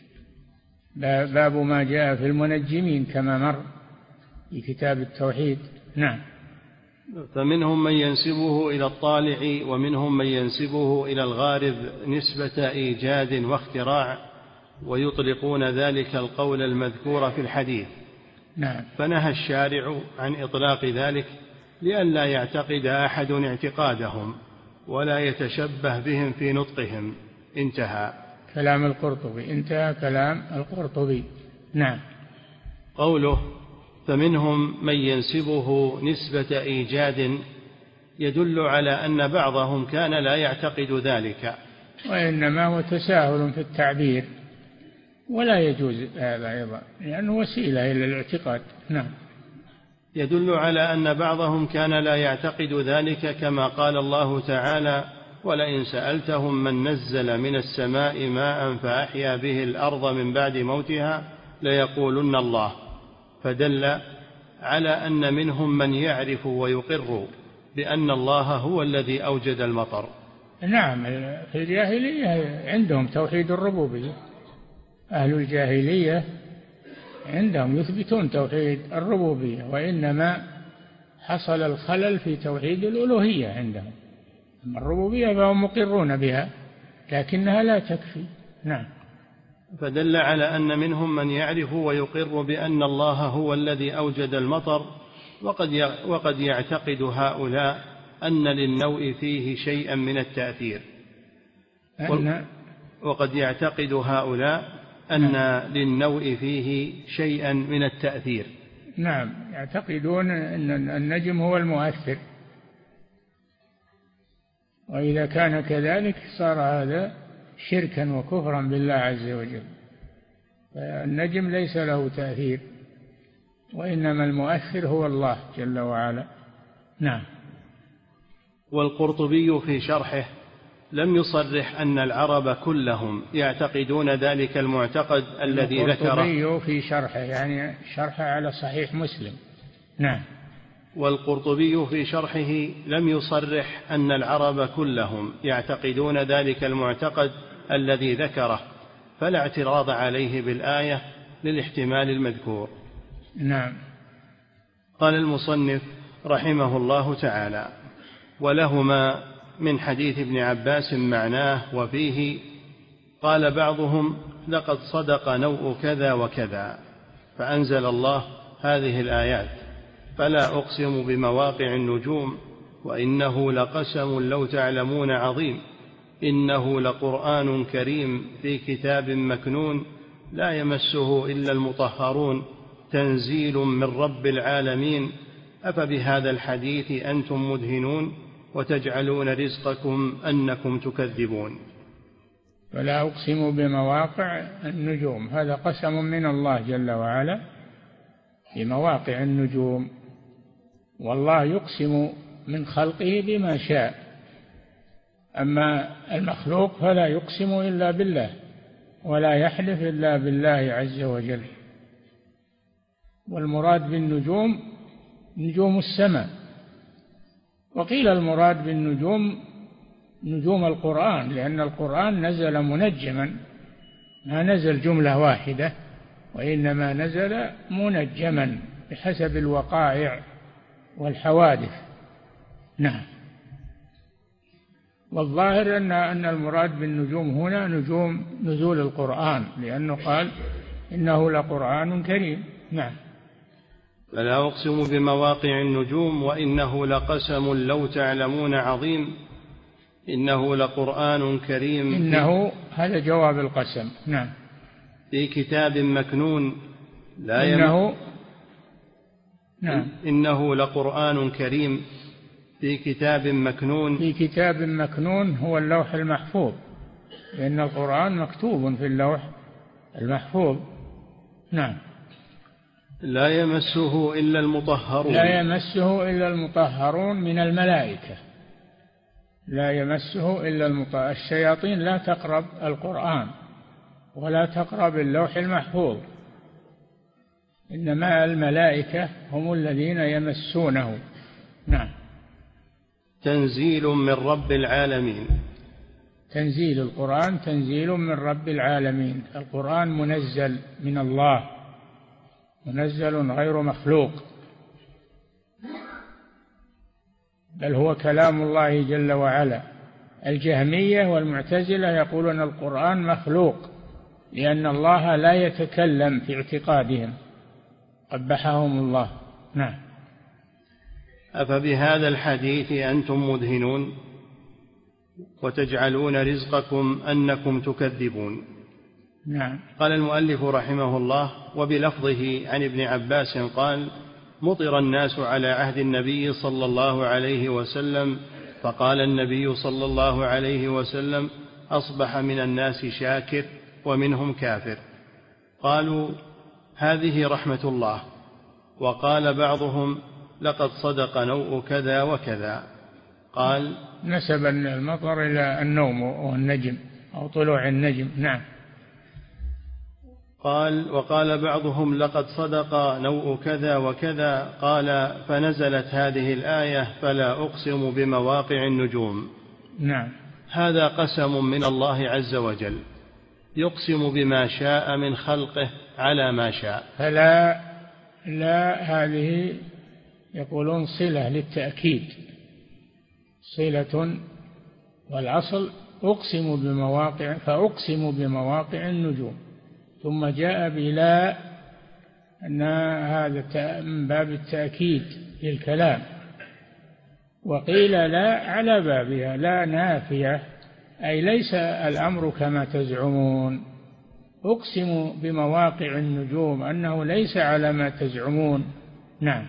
باب ما جاء في المنجمين كما مر في كتاب التوحيد. نعم. فمنهم من ينسبه إلى الطالع ومنهم من ينسبه إلى الغارب نسبة إيجاد واختراع، ويطلقون ذلك القول المذكور في الحديث. نعم. فنهى الشارع عن إطلاق ذلك لئلا يعتقد أحد اعتقادهم ولا يتشبه بهم في نطقهم. انتهى كلام القرطبي، انتهى كلام القرطبي. نعم. قوله فمنهم من ينسبه نسبة إيجاد يدل على أن بعضهم كان لا يعتقد ذلك، وإنما هو تساهل في التعبير ولا يجوز هذا أيضا لأنه وسيلة إلى الاعتقاد. نعم. يدل على أن بعضهم كان لا يعتقد ذلك كما قال الله تعالى ولئن سألتهم من نزل من السماء ماء فأحيا به الأرض من بعد موتها ليقولن الله، فدل على أن منهم من يعرف ويقر بأن الله هو الذي أوجد المطر. نعم. في الجاهلية عندهم توحيد الربوبية، أهل الجاهلية عندهم يثبتون توحيد الربوبية، وإنما حصل الخلل في توحيد الألوهية عندهم. أما الربوبية فهم مقرون بها لكنها لا تكفي. نعم. فدل على أن منهم من يعرف ويقر بأن الله هو الذي أوجد المطر، وقد يعتقد هؤلاء أن للنوء فيه شيئا من التأثير. وقد يعتقد هؤلاء أن للنوء فيه شيئا من التأثير. نعم، يعتقدون أن النجم هو المؤثر، وإذا كان كذلك صار هذا شركا وكفرا بالله عز وجل. فالنجم ليس له تأثير، وإنما المؤثر هو الله جل وعلا. نعم. والقرطبي في شرحه لم يصرح أن العرب كلهم يعتقدون ذلك المعتقد الذي ذكره. القرطبي في شرحه يعني شرحه على صحيح مسلم. نعم. والقرطبي في شرحه لم يصرح أن العرب كلهم يعتقدون ذلك المعتقد الذي ذكره، فلا اعتراض عليه بالآية للاحتمال المذكور. نعم. قال المصنف رحمه الله تعالى: ولهما من حديث ابن عباس معناه وفيه قال بعضهم لقد صدق نوء كذا وكذا، فأنزل الله هذه الآيات: فلا أقسم بمواقع النجوم وإنه لقسم لو تعلمون عظيم، إنه لقرآن كريم في كتاب مكنون لا يمسه إلا المطهرون تنزيل من رب العالمين، أفبهذا الحديث أنتم مدهنون وتجعلون رزقكم أنكم تكذبون. فلا أقسم بمواقع النجوم، هذا قسم من الله جل وعلا بمواقع النجوم، والله يقسم من خلقه بما شاء، أما المخلوق فلا يقسم إلا بالله ولا يحلف إلا بالله عز وجل. والمراد بالنجوم نجوم السماء، وقيل المراد بالنجوم نجوم القرآن، لأن القرآن نزل منجما، ما نزل جملة واحدة، وإنما نزل منجما بحسب الوقائع والحوادث. نعم. والظاهر أن المراد بالنجوم هنا نجوم نزول القرآن، لأنه قال إنه لقرآن كريم. نعم. فلا أقسم بمواقع النجوم وإنه لقسم لو تعلمون عظيم، إنه لقرآن كريم. إنه هذا جواب القسم. نعم. في كتاب مكنون لا نعم. إنه لقرآن كريم في كتاب مكنون. في كتاب مكنون هو اللوح المحفوظ، لأن القرآن مكتوب في اللوح المحفوظ. نعم. لا يمسه إلا المطهرون. لا يمسه إلا المطهرون من الملائكة، لا يمسه إلا المطهرون. الشياطين لا تقرب القرآن ولا تقرب اللوح المحفوظ، إنما الملائكة هم الذين يمسونه. نعم. تنزيل من رب العالمين. تنزيل القرآن تنزيل من رب العالمين، القرآن منزل من الله، منزل غير مخلوق، بل هو كلام الله جل وعلا. الجهمية والمعتزلة يقولون القرآن مخلوق، لأن الله لا يتكلم في اعتقادهم، قبحهم الله. نعم. أفبهذا الحديث أنتم مدهنون وتجعلون رزقكم أنكم تكذبون. نعم. قال المؤلف رحمه الله: وبلفظه عن ابن عباس قال: مطر الناس على عهد النبي صلى الله عليه وسلم، فقال النبي صلى الله عليه وسلم: أصبح من الناس شاكر ومنهم كافر. قالوا: هذه رحمة الله. وقال بعضهم: لقد صدق نوء كذا وكذا. قال: نسب المطر إلى النوم والنجم أو طلوع النجم. نعم. قال: وقال بعضهم: لقد صدق نوء كذا وكذا. قال: فنزلت هذه الآية: فلا أقسم بمواقع النجوم. نعم. هذا قسم من الله عز وجل، يقسم بما شاء من خلقه على ما شاء. فلا لا هذه يقولون صلة للتأكيد، صلة، والأصل أقسم بمواقع، فأقسم بمواقع النجوم، ثم جاء بلا أن هذا من باب التأكيد للكلام، وقيل لا على بابها، لا نافية، أي ليس الأمر كما تزعمون. أقسم بمواقع النجوم أنه ليس على ما تزعمون. نعم.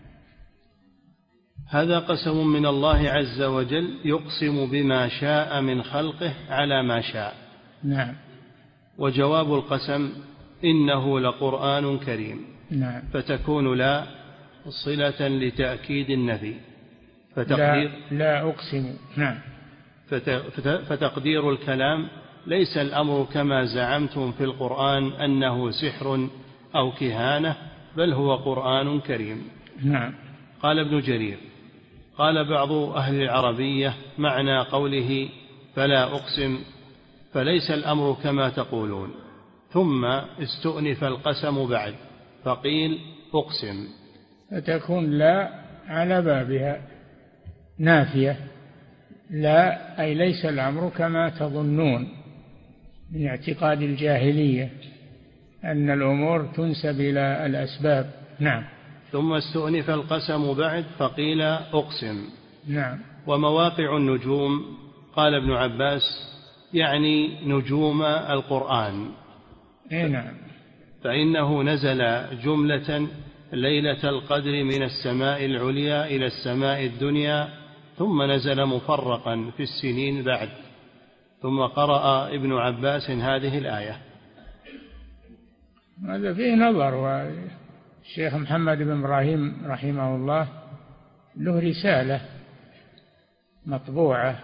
هذا قسم من الله عز وجل يقسم بما شاء من خلقه على ما شاء. نعم. وجواب القسم إنه لقرآن كريم. نعم. فتكون لا صلة لتأكيد النفي، لا أقسم. نعم. فتقدير الكلام ليس الأمر كما زعمتم في القرآن أنه سحر أو كهانة، بل هو قرآن كريم. نعم. قال ابن جرير: قال بعض أهل العربية معنى قوله فلا أقسم فليس الأمر كما تقولون، ثم استؤنف القسم بعد فقيل أقسم، فتكون لا على بابها نافية، لا أي ليس الأمر كما تظنون من اعتقاد الجاهلية أن الأمور تنسب إلى الأسباب. نعم. ثم استؤنف القسم بعد فقيل أقسم. نعم. ومواقع النجوم قال ابن عباس يعني نجوم القرآن. نعم. فإنه نزل جملة ليلة القدر من السماء العليا إلى السماء الدنيا، ثم نزل مفرقا في السنين بعد. ثم قرأ ابن عباس هذه الآية. هذا فيه نظر، والشيخ محمد بن إبراهيم رحمه الله له رسالة مطبوعة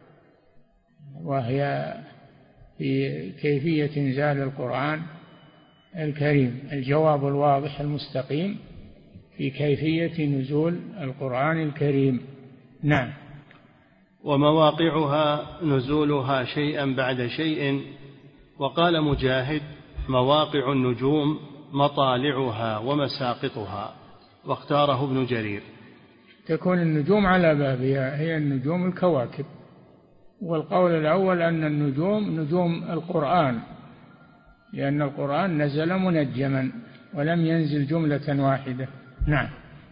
وهي في كيفية إنزال القرآن الكريم، الجواب الواضح المستقيم في كيفية نزول القرآن الكريم. نعم. ومواقعها نزولها شيئا بعد شيء. وقال مجاهد: مواقع النجوم مطالعها ومساقطها. واختاره ابن جرير. تكون النجوم على بابها، هي النجوم الكواكب. والقول الأول أن النجوم نجوم القرآن، لأن القرآن نزل منجما ولم ينزل جملة واحدة. نعم.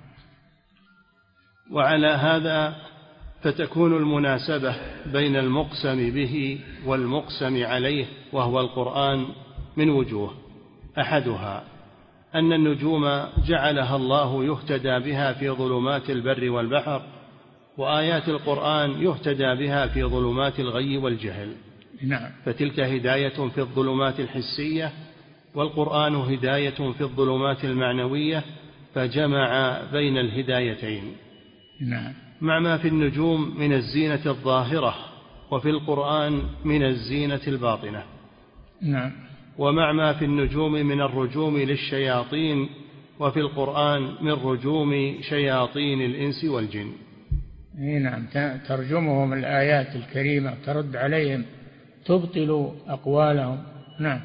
وعلى هذا فتكون المناسبة بين المقسم به والمقسم عليه وهو القرآن من وجوه: أحدها أن النجوم جعلها الله يهتدى بها في ظلمات البر والبحر، وآيات القرآن يهتدى بها في ظلمات الغي والجهل. نعم. فتلك هداية في الظلمات الحسية، والقرآن هداية في الظلمات المعنوية، فجمع بين الهدايتين. نعم. مع ما في النجوم من الزينة الظاهرة، وفي القرآن من الزينة الباطنة. نعم. ومع ما في النجوم من الرجوم للشياطين، وفي القرآن من رجوم شياطين الإنس والجن. نعم. ترجمهم الآيات الكريمة، ترد عليهم، تبطل أقوالهم. نعم.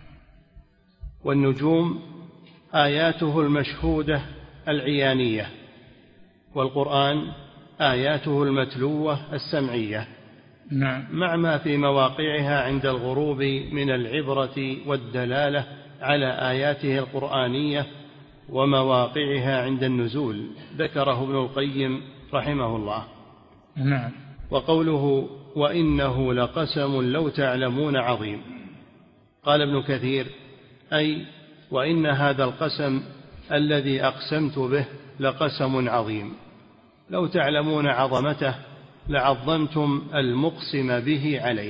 والنجوم آياته المشهودة العيانية، والقرآن آياته المتلوة السمعية. نعم. مع ما في مواقعها عند الغروب من العبرة والدلالة على آياته القرآنية، ومواقعها عند النزول ذكره ابن القيم رحمه الله. نعم. وقوله وإنه لقسم لو تعلمون عظيم، قال ابن كثير: أي وإن هذا القسم الذي أقسمت به لقسم عظيم، لو تعلمون عظمته لعظمتم المقسم به عليه.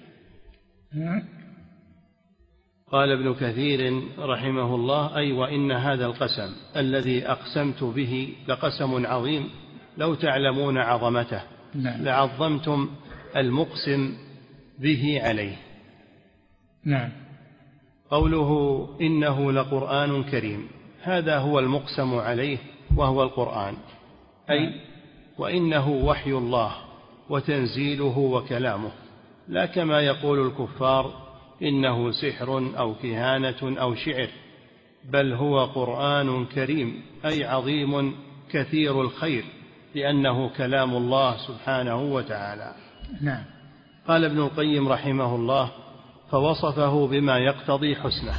قال ابن كثير رحمه الله: أي وإن هذا القسم الذي أقسمت به لقسم عظيم، لو تعلمون عظمته لعظمتم المقسم به عليه. نعم. قوله إنه لقرآن كريم، هذا هو المقسم عليه وهو القرآن، أي وإنه وحي الله وتنزيله وكلامه، لا كما يقول الكفار إنه سحر أو كهانة أو شعر، بل هو قرآن كريم أي عظيم كثير الخير، لأنه كلام الله سبحانه وتعالى. نعم. قال ابن القيم رحمه الله: فوصفه بما يقتضي حسنه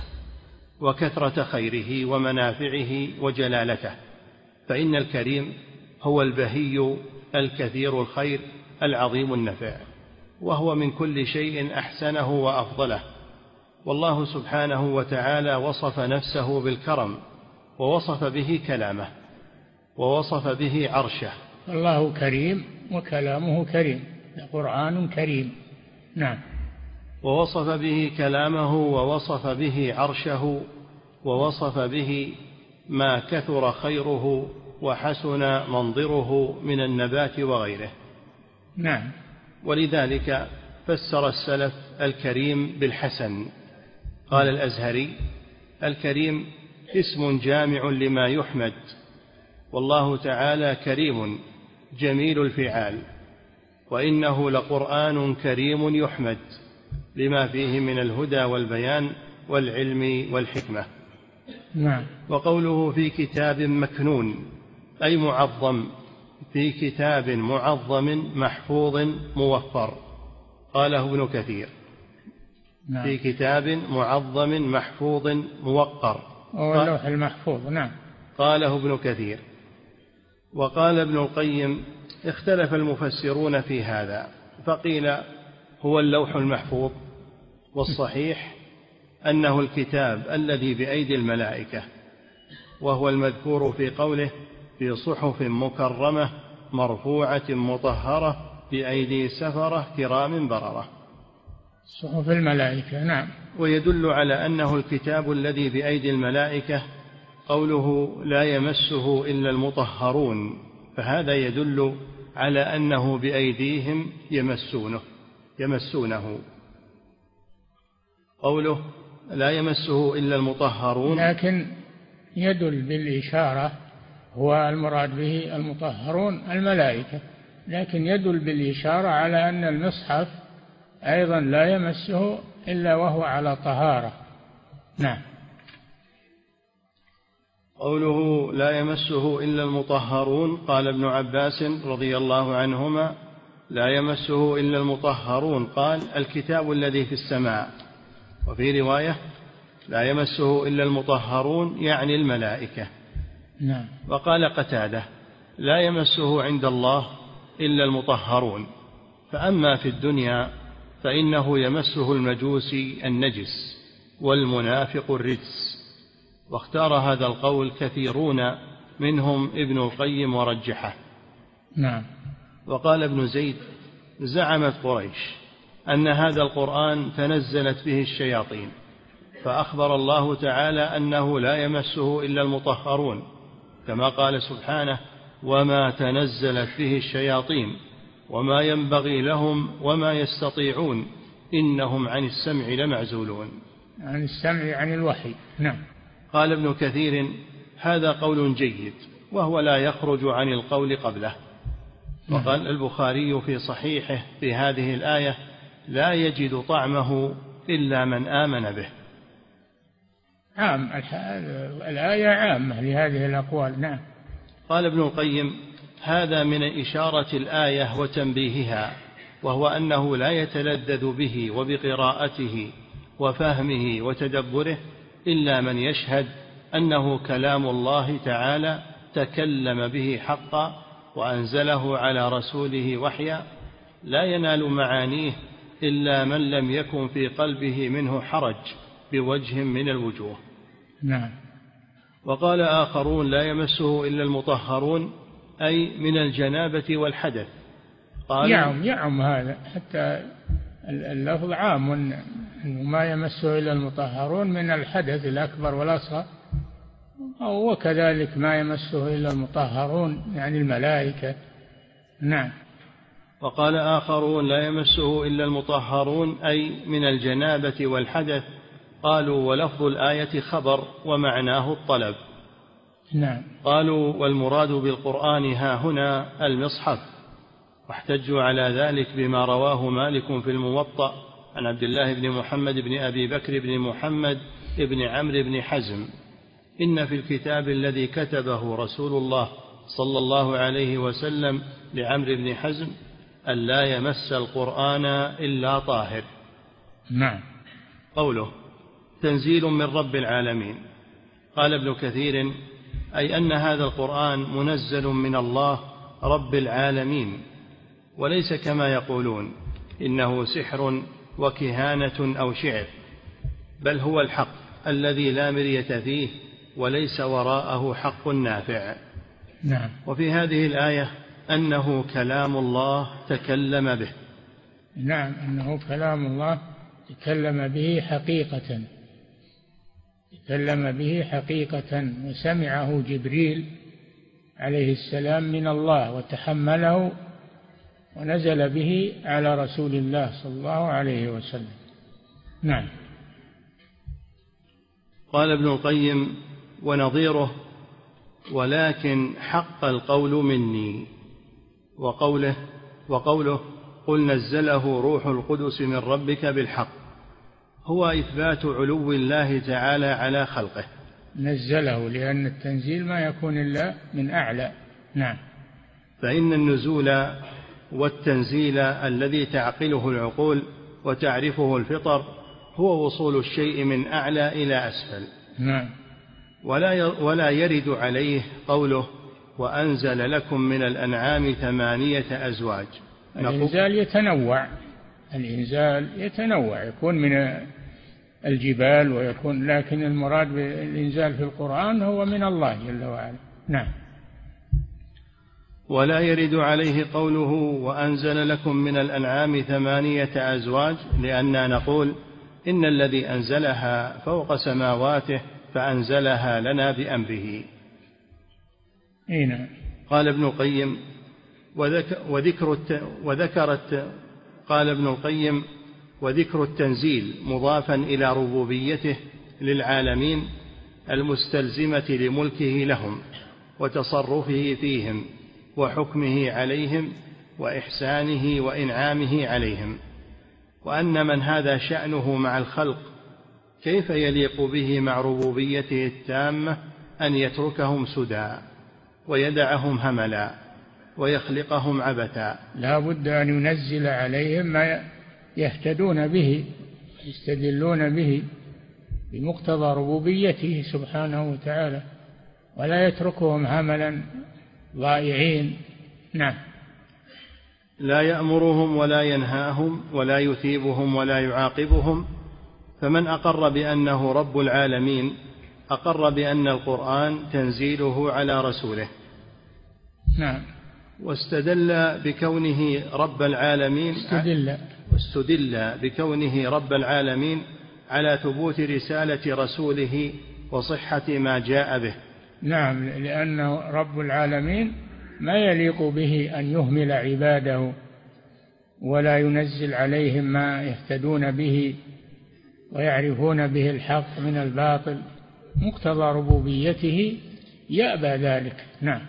وكثرة خيره ومنافعه وجلالته، فإن الكريم هو البهي الكثير الخير العظيم النفع، وهو من كل شيء أحسنه وأفضله. والله سبحانه وتعالى وصف نفسه بالكرم، ووصف به كلامه، ووصف به عرشه. الله كريم وكلامه كريم، قرآن كريم. نعم. ووصف به كلامه، ووصف به عرشه، ووصف به ما كثر خيره وحسن منظره من النبات وغيره. نعم. ولذلك فسر السلف الكريم بالحسن. قال الأزهري: الكريم اسم جامع لما يحمد، والله تعالى كريم جميل الفعال، وإنه لقرآن كريم يحمد لما فيه من الهدى والبيان والعلم والحكمة. نعم. وقوله في كتاب مكنون أي معظم، في كتاب معظم محفوظ موفر، قاله ابن كثير. نعم. في كتاب معظم محفوظ موقر، هو اللوح المحفوظ. نعم. قاله ابن كثير. وقال ابن القيم: اختلف المفسرون في هذا، فقيل هو اللوح المحفوظ، والصحيح أنه الكتاب الذي بأيدي الملائكة، وهو المذكور في قوله: في صحف مكرمة مرفوعة مطهرة بأيدي سفرة كرام بررة. صحف الملائكة. نعم. ويدل على أنه الكتاب الذي بأيدي الملائكة قوله لا يمسه إلا المطهرون، فهذا يدل على أنه بأيديهم يمسونه. قوله لا يمسه إلا المطهرون، لكن يدل بالإشارة، هو المراد به المطهرون الملائكة، لكن يدل بالإشارة على أن المصحف أيضا لا يمسه إلا وهو على طهارة. نعم. قوله لا يمسه إلا المطهرون، قال ابن عباس رضي الله عنهما: لا يمسه إلا المطهرون، قال الكتاب الذي في السماء. وفي رواية لا يمسه إلا المطهرون يعني الملائكة. نعم. وقال قتادة: لا يمسه عند الله إلا المطهرون، فأما في الدنيا فإنه يمسه المجوسي النجس والمنافق الرجس. واختار هذا القول كثيرون منهم ابن القيم ورجحه. نعم. وقال ابن زيد: زعمت قريش أن هذا القرآن تنزلت به الشياطين، فأخبر الله تعالى أنه لا يمسه إلا المطهرون، كما قال سبحانه: وما تنزلت به الشياطين وما ينبغي لهم وما يستطيعون إنهم عن السمع لمعزولون. عن السمع عن الوحي. نعم. قال ابن كثير: هذا قول جيد، وهو لا يخرج عن القول قبله. وقال البخاري في صحيحه في هذه الآية: لا يجد طعمه إلا من آمن به. عام، الآية عامة لهذه الأقوال. نعم. قال ابن القيم: هذا من إشارة الآية وتنبيهها، وهو أنه لا يتلذذ به وبقراءته وفهمه وتدبره إلا من يشهد أنه كلام الله تعالى تكلم به حقا وأنزله على رسوله وحيا، لا ينال معانيه إلا من لم يكن في قلبه منه حرج بوجه من الوجوه. نعم. وقال آخرون: لا يمسه إلا المطهرون أي من الجنابة والحدث. قال يعم هذا، حتى اللفظ عام، أنه ما يمسه إلا المطهرون من الحدث الأكبر والأصغر، وكذلك ما يمسه إلا المطهرون يعني الملائكة. نعم. وقال آخرون: لا يمسه إلا المطهرون أي من الجنابة والحدث. قالوا: ولفظ الآية خبر ومعناه الطلب. نعم. قالوا: والمراد بالقرآن ها هنا المصحف، واحتجوا على ذلك بما رواه مالك في الموطأ عن عبد الله بن محمد بن أبي بكر بن محمد بن عمرو بن حزم: إن في الكتاب الذي كتبه رسول الله صلى الله عليه وسلم لعمرو بن حزم ألا يمس القرآن إلا طاهر. نعم. قوله تنزيل من رب العالمين، قال ابن كثير: أي أن هذا القرآن منزل من الله رب العالمين، وليس كما يقولون إنه سحر وكهانة أو شعر، بل هو الحق الذي لا مرية فيه وليس وراءه حق نافع. نعم. وفي هذه الآية أنه كلام الله تكلم به. نعم، أنه كلام الله تكلم به حقيقة، تكلم به حقيقة، وسمعه جبريل عليه السلام من الله وتحمله ونزل به على رسول الله صلى الله عليه وسلم. نعم. قال ابن القيم: ونظيره: ولكن حق القول مني. وقوله قل نزله روح القدس من ربك بالحق، هو إثبات علو الله تعالى على خلقه. نزله لأن التنزيل ما يكون إلا من أعلى. نعم. فإن النزول والتنزيل الذي تعقله العقول وتعرفه الفطر هو وصول الشيء من أعلى إلى أسفل. نعم. ولا يرد عليه قوله وأنزل لكم من الأنعام 8 أزواج. الإنزال يتنوع، يكون من الجبال ويكون، لكن المراد بالإنزال في القرآن هو من الله جل وعلا. نعم. ولا يرد عليه قوله وأنزل لكم من الأنعام 8 أزواج، لأننا نقول إن الذي أنزلها فوق سماواته فأنزلها لنا بأمره. نعم. قال ابن القيم: وذكر التنزيل مضافا إلى ربوبيته للعالمين المستلزمة لملكه لهم وتصرفه فيهم وحكمه عليهم وإحسانه وإنعامه عليهم، وأن من هذا شأنه مع الخلق كيف يليق به مع ربوبيته التامة أن يتركهم سدى ويدعهم هملا ويخلقهم عبثا. لا بد أن ينزل عليهم ما يهتدون به، يستدلون به بمقتضى ربوبيته سبحانه وتعالى، ولا يتركهم هملا ضائعين. نعم. لا يأمرهم ولا ينهاهم ولا يثيبهم ولا يعاقبهم. فمن أقر بأنه رب العالمين أقر بأن القرآن تنزيله على رسوله. نعم. واستدل بكونه رب العالمين على ثبوت رسالة رسوله وصحة ما جاء به. نعم، لأنه رب العالمين ما يليق به أن يهمل عباده ولا ينزل عليهم ما يهتدون به ويعرفون به الحق من الباطل، مقتضى ربوبيته يأبى ذلك. نعم.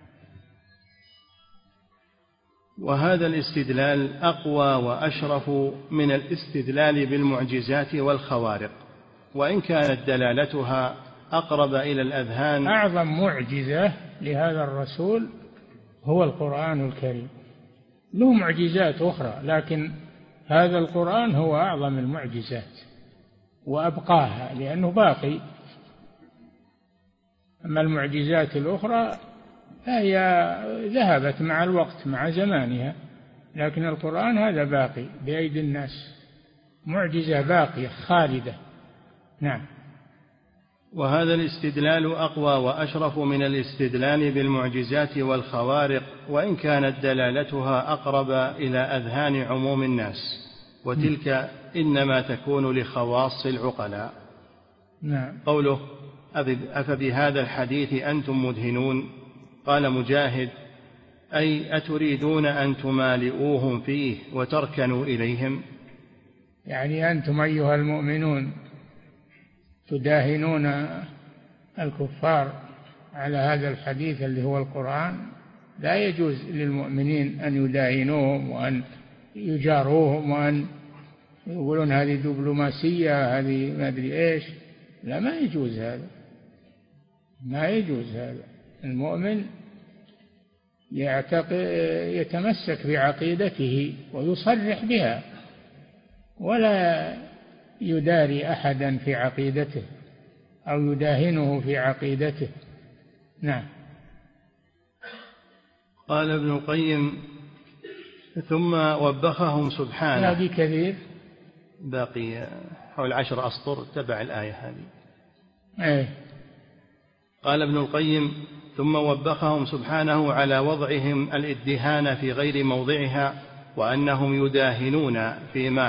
وهذا الاستدلال أقوى وأشرف من الاستدلال بالمعجزات والخوارق، وإن كانت دلالتها أقرب إلى الأذهان. أعظم معجزة لهذا الرسول هو القرآن الكريم، له معجزات أخرى، لكن هذا القرآن هو أعظم المعجزات وأبقاها لأنه باقي. أما المعجزات الأخرى فهي ذهبت مع الوقت مع زمانها، لكن القرآن هذا باقي بأيدي الناس، معجزة باقية خالدة. نعم. وهذا الاستدلال أقوى وأشرف من الاستدلال بالمعجزات والخوارق، وإن كانت دلالتها أقرب إلى أذهان عموم الناس، وتلك إنما تكون لخواص العقلاء. نعم. قوله أفبهذا الحديث أنتم مدهنون، قال مجاهد: أي أتريدون أن تمالئوهم فيه وتركنوا إليهم؟ يعني أنتم أيها المؤمنون تداهنون الكفار على هذا الحديث اللي هو القرآن. لا يجوز للمؤمنين أن يداهنوهم وأن يجاروهم وأن يقولون هذه دبلوماسية، هذه ما أدري إيش. لا، ما يجوز هذا، ما يجوز هذا. المؤمن يتمسك بعقيدته ويصرح بها، ولا يداري أحدا في عقيدته أو يداهنه في عقيدته. نعم. قال ابن القيم: ثم وبخهم سبحانه. باقي كثير، باقي حول 10 أسطر تبع الآية هذه. أيه. قال ابن القيم: ثم وبخهم سبحانه على وضعهم الادهان في غير موضعها، وأنهم يداهنون فيما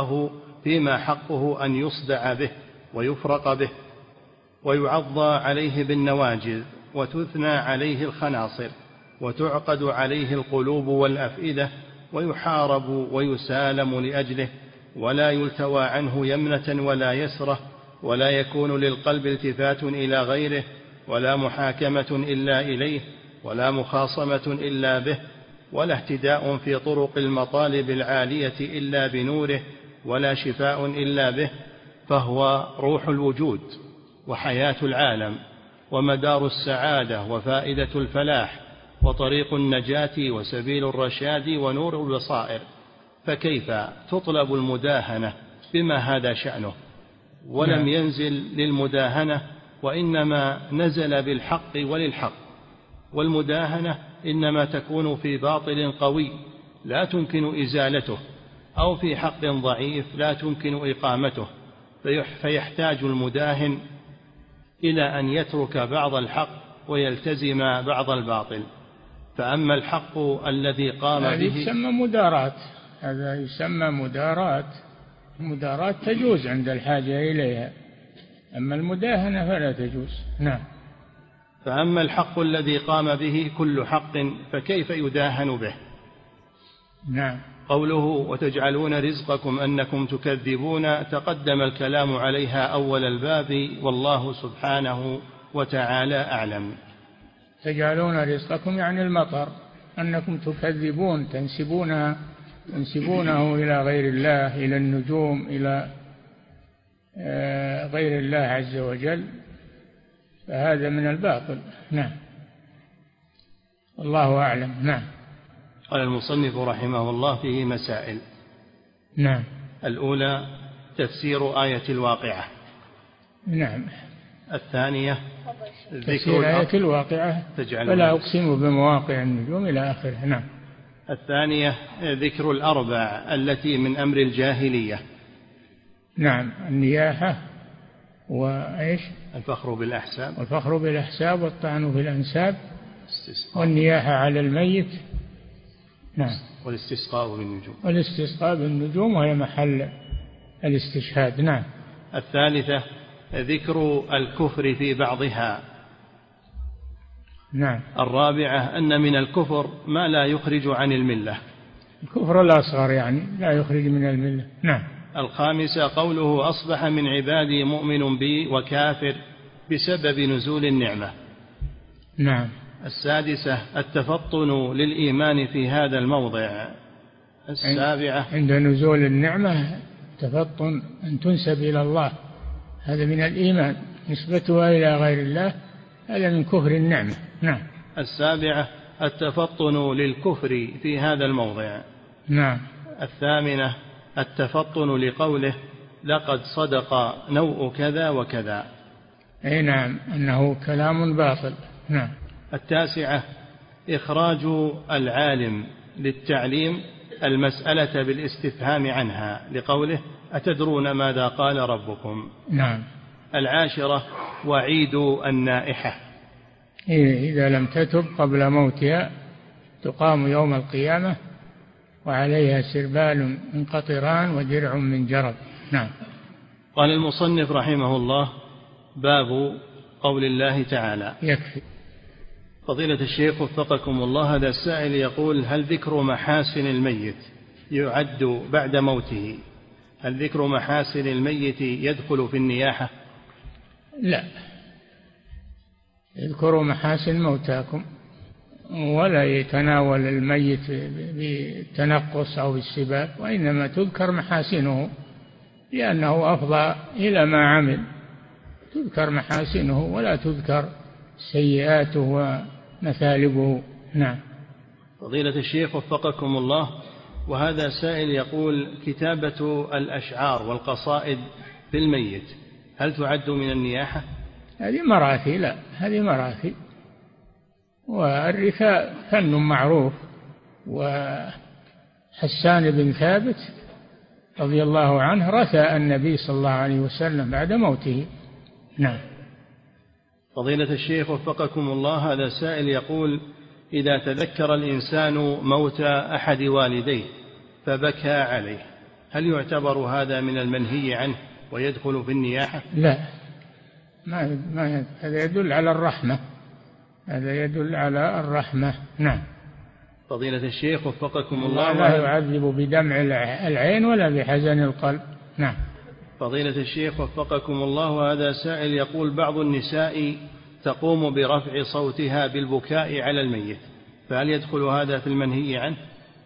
حقه أن يصدع به ويفرق به ويعضى عليه بالنواجذ وتثنى عليه الخناصر وتعقد عليه القلوب والأفئدة ويحارب ويسالم لأجله، ولا يلتوى عنه يمنة ولا يسرة، ولا يكون للقلب التفات إلى غيره، ولا محاكمة إلا إليه، ولا مخاصمة إلا به، ولا اهتداء في طرق المطالب العالية إلا بنوره، ولا شفاء إلا به، فهو روح الوجود وحياة العالم ومدار السعادة وفائدة الفلاح وطريق النجاة وسبيل الرشاد ونور البصائر. فكيف تطلب المداهنة بما هذا شأنه؟ ولم ينزل للمداهنة، وإنما نزل بالحق وللحق. والمداهنة إنما تكون في باطل قوي لا تمكن إزالته، أو في حق ضعيف لا تمكن إقامته، فيحتاج المداهن إلى أن يترك بعض الحق ويلتزم بعض الباطل. فأما الحق الذي قام به، هذا يسمى مداراة، هذا يسمى مداراة تجوز عند الحاجة إليها، أما المداهنة فلا تجوز. نعم. فأما الحق الذي قام به كل حق فكيف يداهن به؟ نعم. قوله: وتجعلون رزقكم أنكم تكذبون، تقدم الكلام عليها أول الباب، والله سبحانه وتعالى أعلم. تجعلون رزقكم يعني المطر، أنكم تكذبون، تنسبونه إلى غير الله، إلى النجوم، إلى غير الله عز وجل، فهذا من الباطل. نعم. الله أعلم. نعم. قال المصنف رحمه الله: فيه مسائل. نعم. الأولى تفسير آية الواقعة. نعم. الثانية تفسير آية الواقعة، فلا أقسم بمواقع النجوم إلى آخره. نعم. الثانية ذكر الأربع التي من أمر الجاهلية. نعم. النياحة، وإيش؟ الفخر بالأحساب، والفخر بالأحساب، والطعن في الأنساب، والنياحة على الميت. نعم. والاستسقاء بالنجوم، والاستسقاء بالنجوم، وهي محل الاستشهاد. نعم. الثالثة ذكر الكفر في بعضها. نعم. الرابعة أن من الكفر ما لا يخرج عن الملة، الكفر الأصغر يعني لا يخرج من الملة. نعم. الخامسة قوله: أصبح من عبادي مؤمن بي وكافر بسبب نزول النعمة. نعم. السادسة التفطن للإيمان في هذا الموضع. السابعة عند نزول النعمة تفطن أن تنسب إلى الله، هذا من الإيمان، نسبتها إلى غير الله هذا من كفر النعمة. نعم. السابعة التفطن للكفر في هذا الموضع. نعم. الثامنة التفطن لقوله: لقد صدق نوء كذا وكذا. أي نعم، أنه كلام باطل. نعم. التاسعة إخراج العالم للتعليم المسألة بالاستفهام عنها لقوله: أتدرون ماذا قال ربكم؟ نعم. العاشرة وعيد النائحة، إذا لم تتب قبل موتها تقام يوم القيامة وعليها سربال من قطران ودرع من جرب. نعم. قال المصنف رحمه الله: باب قول الله تعالى. يكفي. فضيلة الشيخ وفقكم الله، هذا السائل يقول: هل ذكر محاسن الميت يعد بعد موته؟ هل ذكر محاسن الميت يدخل في النياحة؟ لا، اذكروا محاسن موتاكم، ولا يتناول الميت بالتنقص أو بالسباب، وإنما تذكر محاسنه لأنه أفضى إلى ما عمل، تذكر محاسنه ولا تذكر سيئاته ومثالبه. نعم. فضيلة الشيخ وفقكم الله، وهذا سائل يقول: كتابة الأشعار والقصائد في الميت هل تعد من النياحة؟ هذه مراثي، لا هذه مراثي، والرثاء فن معروف. وحسان بن ثابت رضي الله عنه رثى النبي صلى الله عليه وسلم بعد موته. نعم. فضيلة الشيخ وفقكم الله، هذا سائل يقول: إذا تذكر الإنسان موت أحد والديه فبكى عليه هل يعتبر هذا من المنهي عنه ويدخل في النياحة؟ لا، ما هذا يدل على الرحمة، هذا يدل على الرحمة. نعم. فضيلة الشيخ وفقكم الله، لا يعذب بدمع العين ولا بحزن القلب. نعم. فضيلة الشيخ وفقكم الله، هذا سائل يقول: بعض النساء تقوم برفع صوتها بالبكاء على الميت فهل يدخل هذا في المنهي عنه؟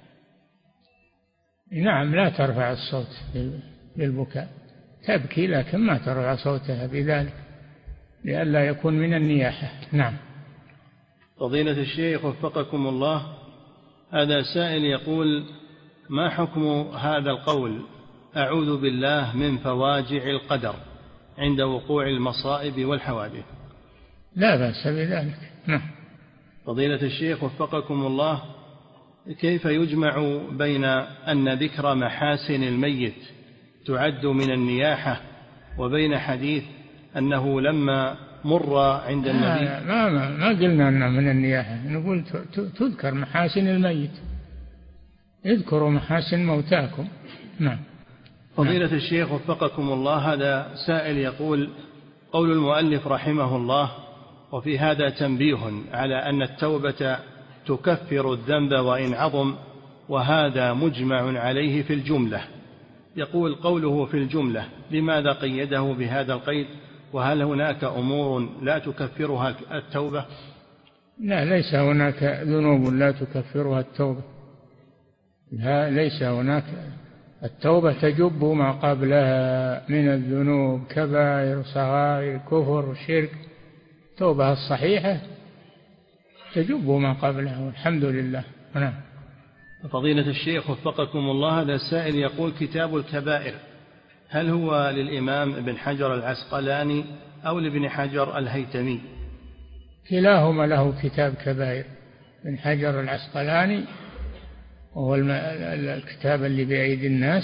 نعم، لا ترفع الصوت بالبكاء، تبكي لكن ما ترفع صوتها بذلك لئلا يكون من النياحة. نعم. فضيلة الشيخ وفقكم الله، هذا سائل يقول: ما حكم هذا القول: أعوذ بالله من فواجع القدر عند وقوع المصائب والحوادث؟ لا بأس بذلك. نعم. فضيلة الشيخ وفقكم الله، كيف يجمع بين أن ذكر محاسن الميت تعد من النياحة وبين حديث أنه لما مر عند النبي؟ ما قلنا أنه من النياحة، نقول تذكر محاسن الميت، اذكروا محاسن موتاكم. نعم. فضيلة الشيخ وفقكم الله، هذا سائل يقول: قول المؤلف رحمه الله: وفي هذا تنبيه على أن التوبة تكفر الذنب وإن عظم، وهذا مجمع عليه في الجملة. يقول: قوله في الجملة لماذا قيده بهذا القيد؟ وهل هناك أمور لا تكفرها التوبة؟ لا، ليس هناك ذنوب لا تكفرها التوبة، ليس هناك. التوبة تجب ما قبلها من الذنوب، كبائر صغائر كفر شرك. التوبة الصحيحة تجب ما قبلها، والحمد لله. نعم. فضيلة الشيخ وفقكم الله، هذا السائل يقول: كتاب الكبائر هل هو للإمام ابن حجر العسقلاني أو لابن حجر الهيتمي؟ كلاهما له كتاب كبائر. ابن حجر العسقلاني وهو الكتاب اللي بأيدي الناس،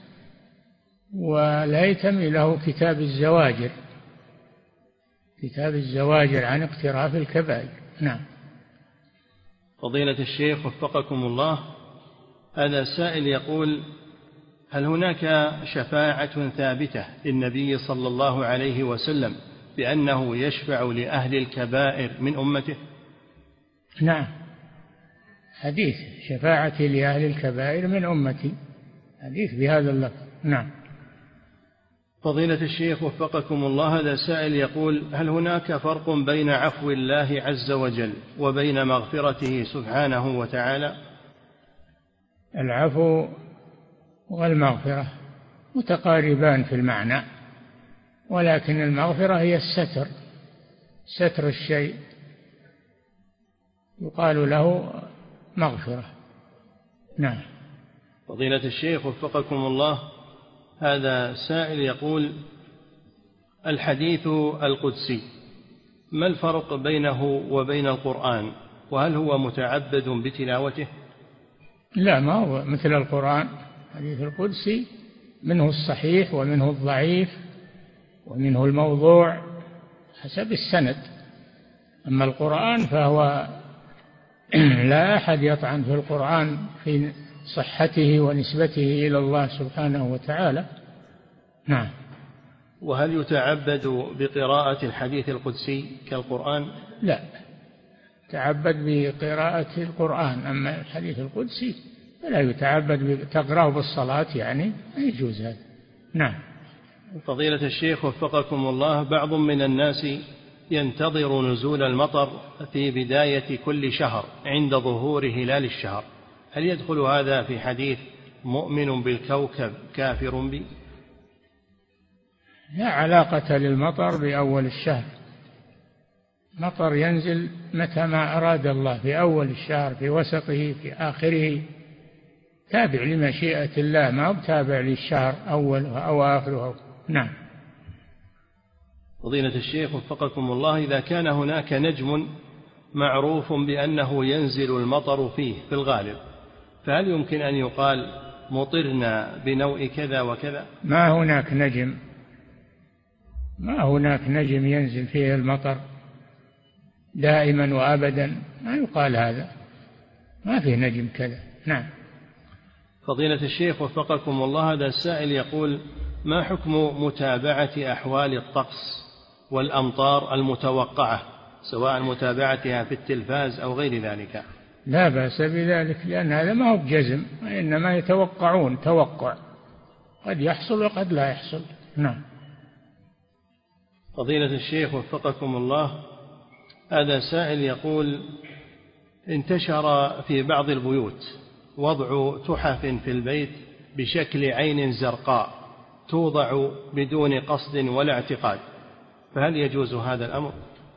والهيتمي له كتاب الزواجر، كتاب الزواجر عن اقتراف الكبائر. نعم. فضيلة الشيخ وفقكم الله، هذا سائل يقول: هل هناك شفاعة ثابتة للنبي صلى الله عليه وسلم بأنه يشفع لأهل الكبائر من أمته؟ نعم، حديث شفاعتي لأهل الكبائر من أمتي، حديث بهذا اللفظ. نعم. فضيلة الشيخ وفقكم الله، هذا سائل يقول: هل هناك فرق بين عفو الله عز وجل وبين مغفرته سبحانه وتعالى؟ العفو والمغفرة متقاربان في المعنى، ولكن المغفرة هي الستر، ستر الشيء يقال له مغفرة. نعم. فضيلة الشيخ وفقكم الله، هذا سائل يقول: الحديث القدسي ما الفرق بينه وبين القرآن، وهل هو متعبد بتلاوته؟ لا، ما هو مثل القرآن. الحديث القدسي منه الصحيح ومنه الضعيف ومنه الموضوع حسب السند، أما القرآن فهو لا أحد يطعن في القرآن في صحته ونسبته إلى الله سبحانه وتعالى. نعم. وهل يتعبد بقراءة الحديث القدسي كالقرآن؟ لا، تعبد بقراءة القرآن، أما الحديث القدسي فلا يتعبد تقرأه بالصلاة، يعني لا يجوز هذا. نعم. فضيلة الشيخ وفقكم الله، بعض من الناس ينتظر نزول المطر في بداية كل شهر عند ظهور هلال الشهر، هل يدخل هذا في حديث مؤمن بالكوكب كافر بي؟ لا علاقة للمطر بأول الشهر. مطر ينزل متى ما أراد الله، في أول الشهر، في وسطه، في آخره، تابع لمشيئة الله، ما هو تابع للشهر أول أو آخره. نعم. فضيلة الشيخ وفقكم الله، إذا كان هناك نجم معروف بأنه ينزل المطر فيه في الغالب، فهل يمكن أن يقال مطرنا بنوء كذا وكذا؟ ما هناك نجم، ما هناك نجم ينزل فيه المطر دائما وأبدا، ما يقال هذا، ما فيه نجم كذا. نعم. فضيلة الشيخ وفقكم الله، هذا السائل يقول: ما حكم متابعة أحوال الطقس والأمطار المتوقعة، سواء متابعتها في التلفاز أو غير ذلك؟ لا بأس بذلك، لأن هذا ما هو بجزم، إنما يتوقعون توقع، قد يحصل وقد لا يحصل. نعم. فضيلة الشيخ وفقكم الله، هذا سائل يقول: انتشر في بعض البيوت وضع تحف في البيت بشكل عين زرقاء توضع بدون قصد ولا اعتقاد، فهل يجوز هذا الأمر؟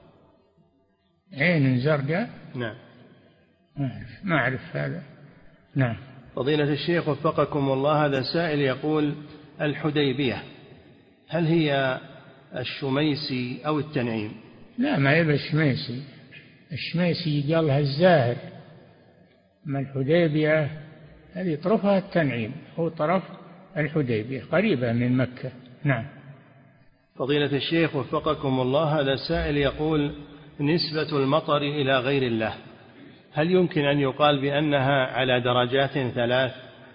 عين زرقاء؟ نعم. ما أعرف هذا. نعم. فضيلة الشيخ وفقكم الله، هذا سائل يقول: الحديبية هل هي الشميسي أو التنعيم؟ لا، ما يبقى الشميسي، الشميسي قال لها الزاهر، ما الحديبية هذه طرفها التنعيم، هو طرف الحديبية قريبة من مكة. نعم. فضيلة الشيخ وفقكم الله، هذا سائل يقول: نسبة المطر إلى غير الله هل يمكن أن يقال بأنها على درجات ثلاث؟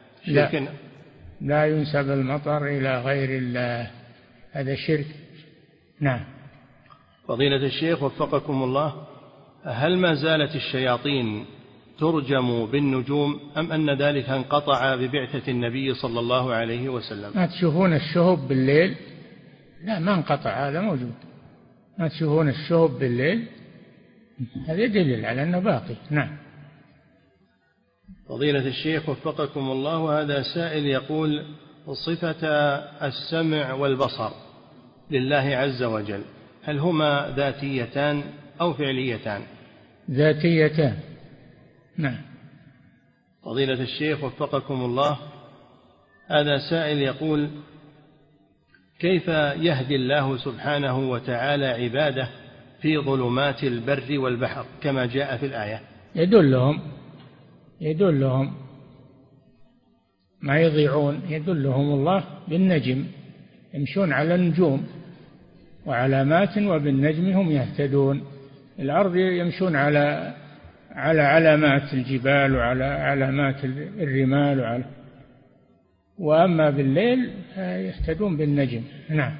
لا ينسب المطر إلى غير الله، هذا شرك. نعم. فضيلة الشيخ وفقكم الله، هل ما زالت الشياطين ترجم بالنجوم أم أن ذلك انقطع ببعثة النبي صلى الله عليه وسلم؟ ما تشوفون الشهب بالليل؟ لا، ما انقطع، هذا موجود. ما تشوفون الشهب بالليل؟ هذا دليل على أنه باقي. نعم. فضيلة الشيخ وفقكم الله، وهذا سائل يقول: صفة السمع والبصر لله عز وجل هل هما ذاتيتان أو فعليتان؟ ذاتيتان. نعم. فضيلة الشيخ وفقكم الله، هذا سائل يقول: كيف يهدي الله سبحانه وتعالى عباده في ظلمات البر والبحر كما جاء في الآية؟ يدلهم ما يضيعون، يدلهم الله بالنجم، يمشون على النجوم وعلامات وبالنجم هم يهتدون. الأرض يمشون على علامات الجبال وعلى علامات الرمال وأما بالليل يهتدون بالنجم. نعم.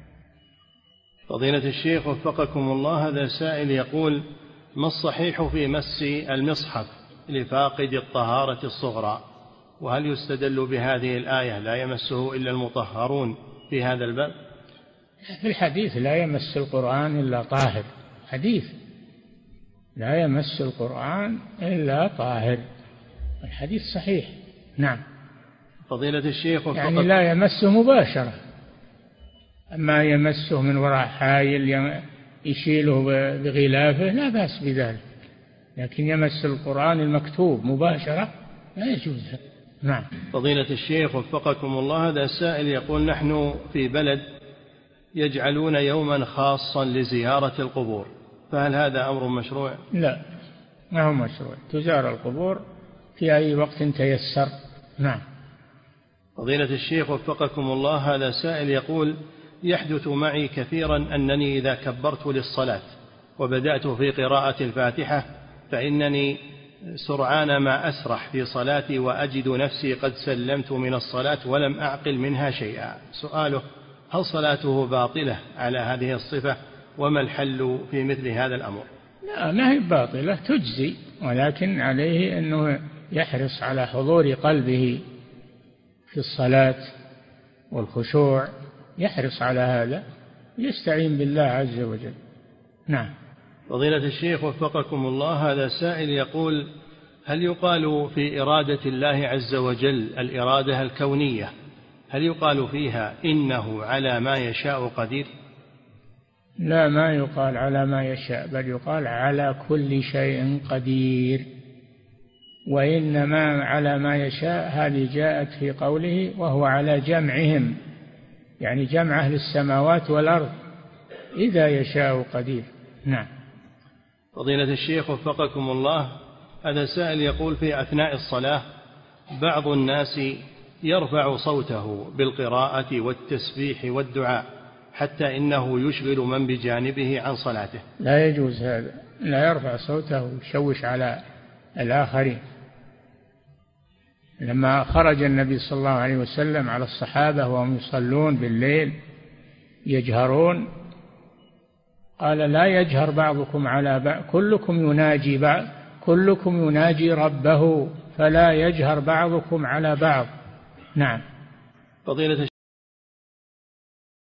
فضيلة الشيخ وفقكم الله، هذا سائل يقول: ما الصحيح في مس المصحف لفاقد الطهارة الصغرى، وهل يستدل بهذه الآية لا يمسه إلا المطهرون في هذا الباب؟ في الحديث لا يمس القرآن إلا طاهر، حديث لا يمس القرآن إلا طاهر، الحديث صحيح. نعم. فضيلة الشيخ يعني لا يمسه مباشرة، أما يمسه من وراء حائل يشيله بغلافه لا بأس بذلك، لكن يمس القرآن المكتوب مباشرة لا يجوز. نعم. فضيلة الشيخ وفقكم الله، هذا السائل يقول: نحن في بلد يجعلون يوما خاصا لزيارة القبور، فهل هذا أمر مشروع؟ لا، ما هو مشروع، تزار القبور في أي وقت تيسر. نعم. فضيلة الشيخ وفقكم الله، هذا سائل يقول: يحدث معي كثيرا أنني إذا كبرت للصلاة وبدأت في قراءة الفاتحة فإنني سرعان ما أسرح في صلاتي وأجد نفسي قد سلمت من الصلاة ولم أعقل منها شيئا. سؤاله: هل صلاته باطلة على هذه الصفة، وما الحل في مثل هذا الأمر؟ لا، ما هي باطلة، تجزي، ولكن عليه أنه يحرص على حضور قلبه في الصلاة والخشوع، يحرص على هذا، يستعين بالله عز وجل. نعم. فضيلة الشيخ وفقكم الله، هذا سائل يقول: هل يقال في إرادة الله عز وجل الإرادة الكونية هل يقال فيها إنه على ما يشاء قدير؟ لا، ما يقال على ما يشاء، بل يقال على كل شيء قدير. وإنما على ما يشاء هذه جاءت في قوله وهو على جمعهم، يعني جمع أهل السماوات والأرض إذا يشاء قدير. نعم. فضيلة الشيخ وفقكم الله، هذا سائل يقول في أثناء الصلاة بعض الناس يرفع صوته بالقراءة والتسبيح والدعاء حتى إنه يشغل من بجانبه عن صلاته. لا يجوز هذا، لا يرفع صوته ويشوش على الآخرين. لما خرج النبي صلى الله عليه وسلم على الصحابة وهم يصلون بالليل يجهرون، قال لا يجهر بعضكم على بعض، كلكم يناجي ربه فلا يجهر بعضكم على بعض. نعم. فضيلة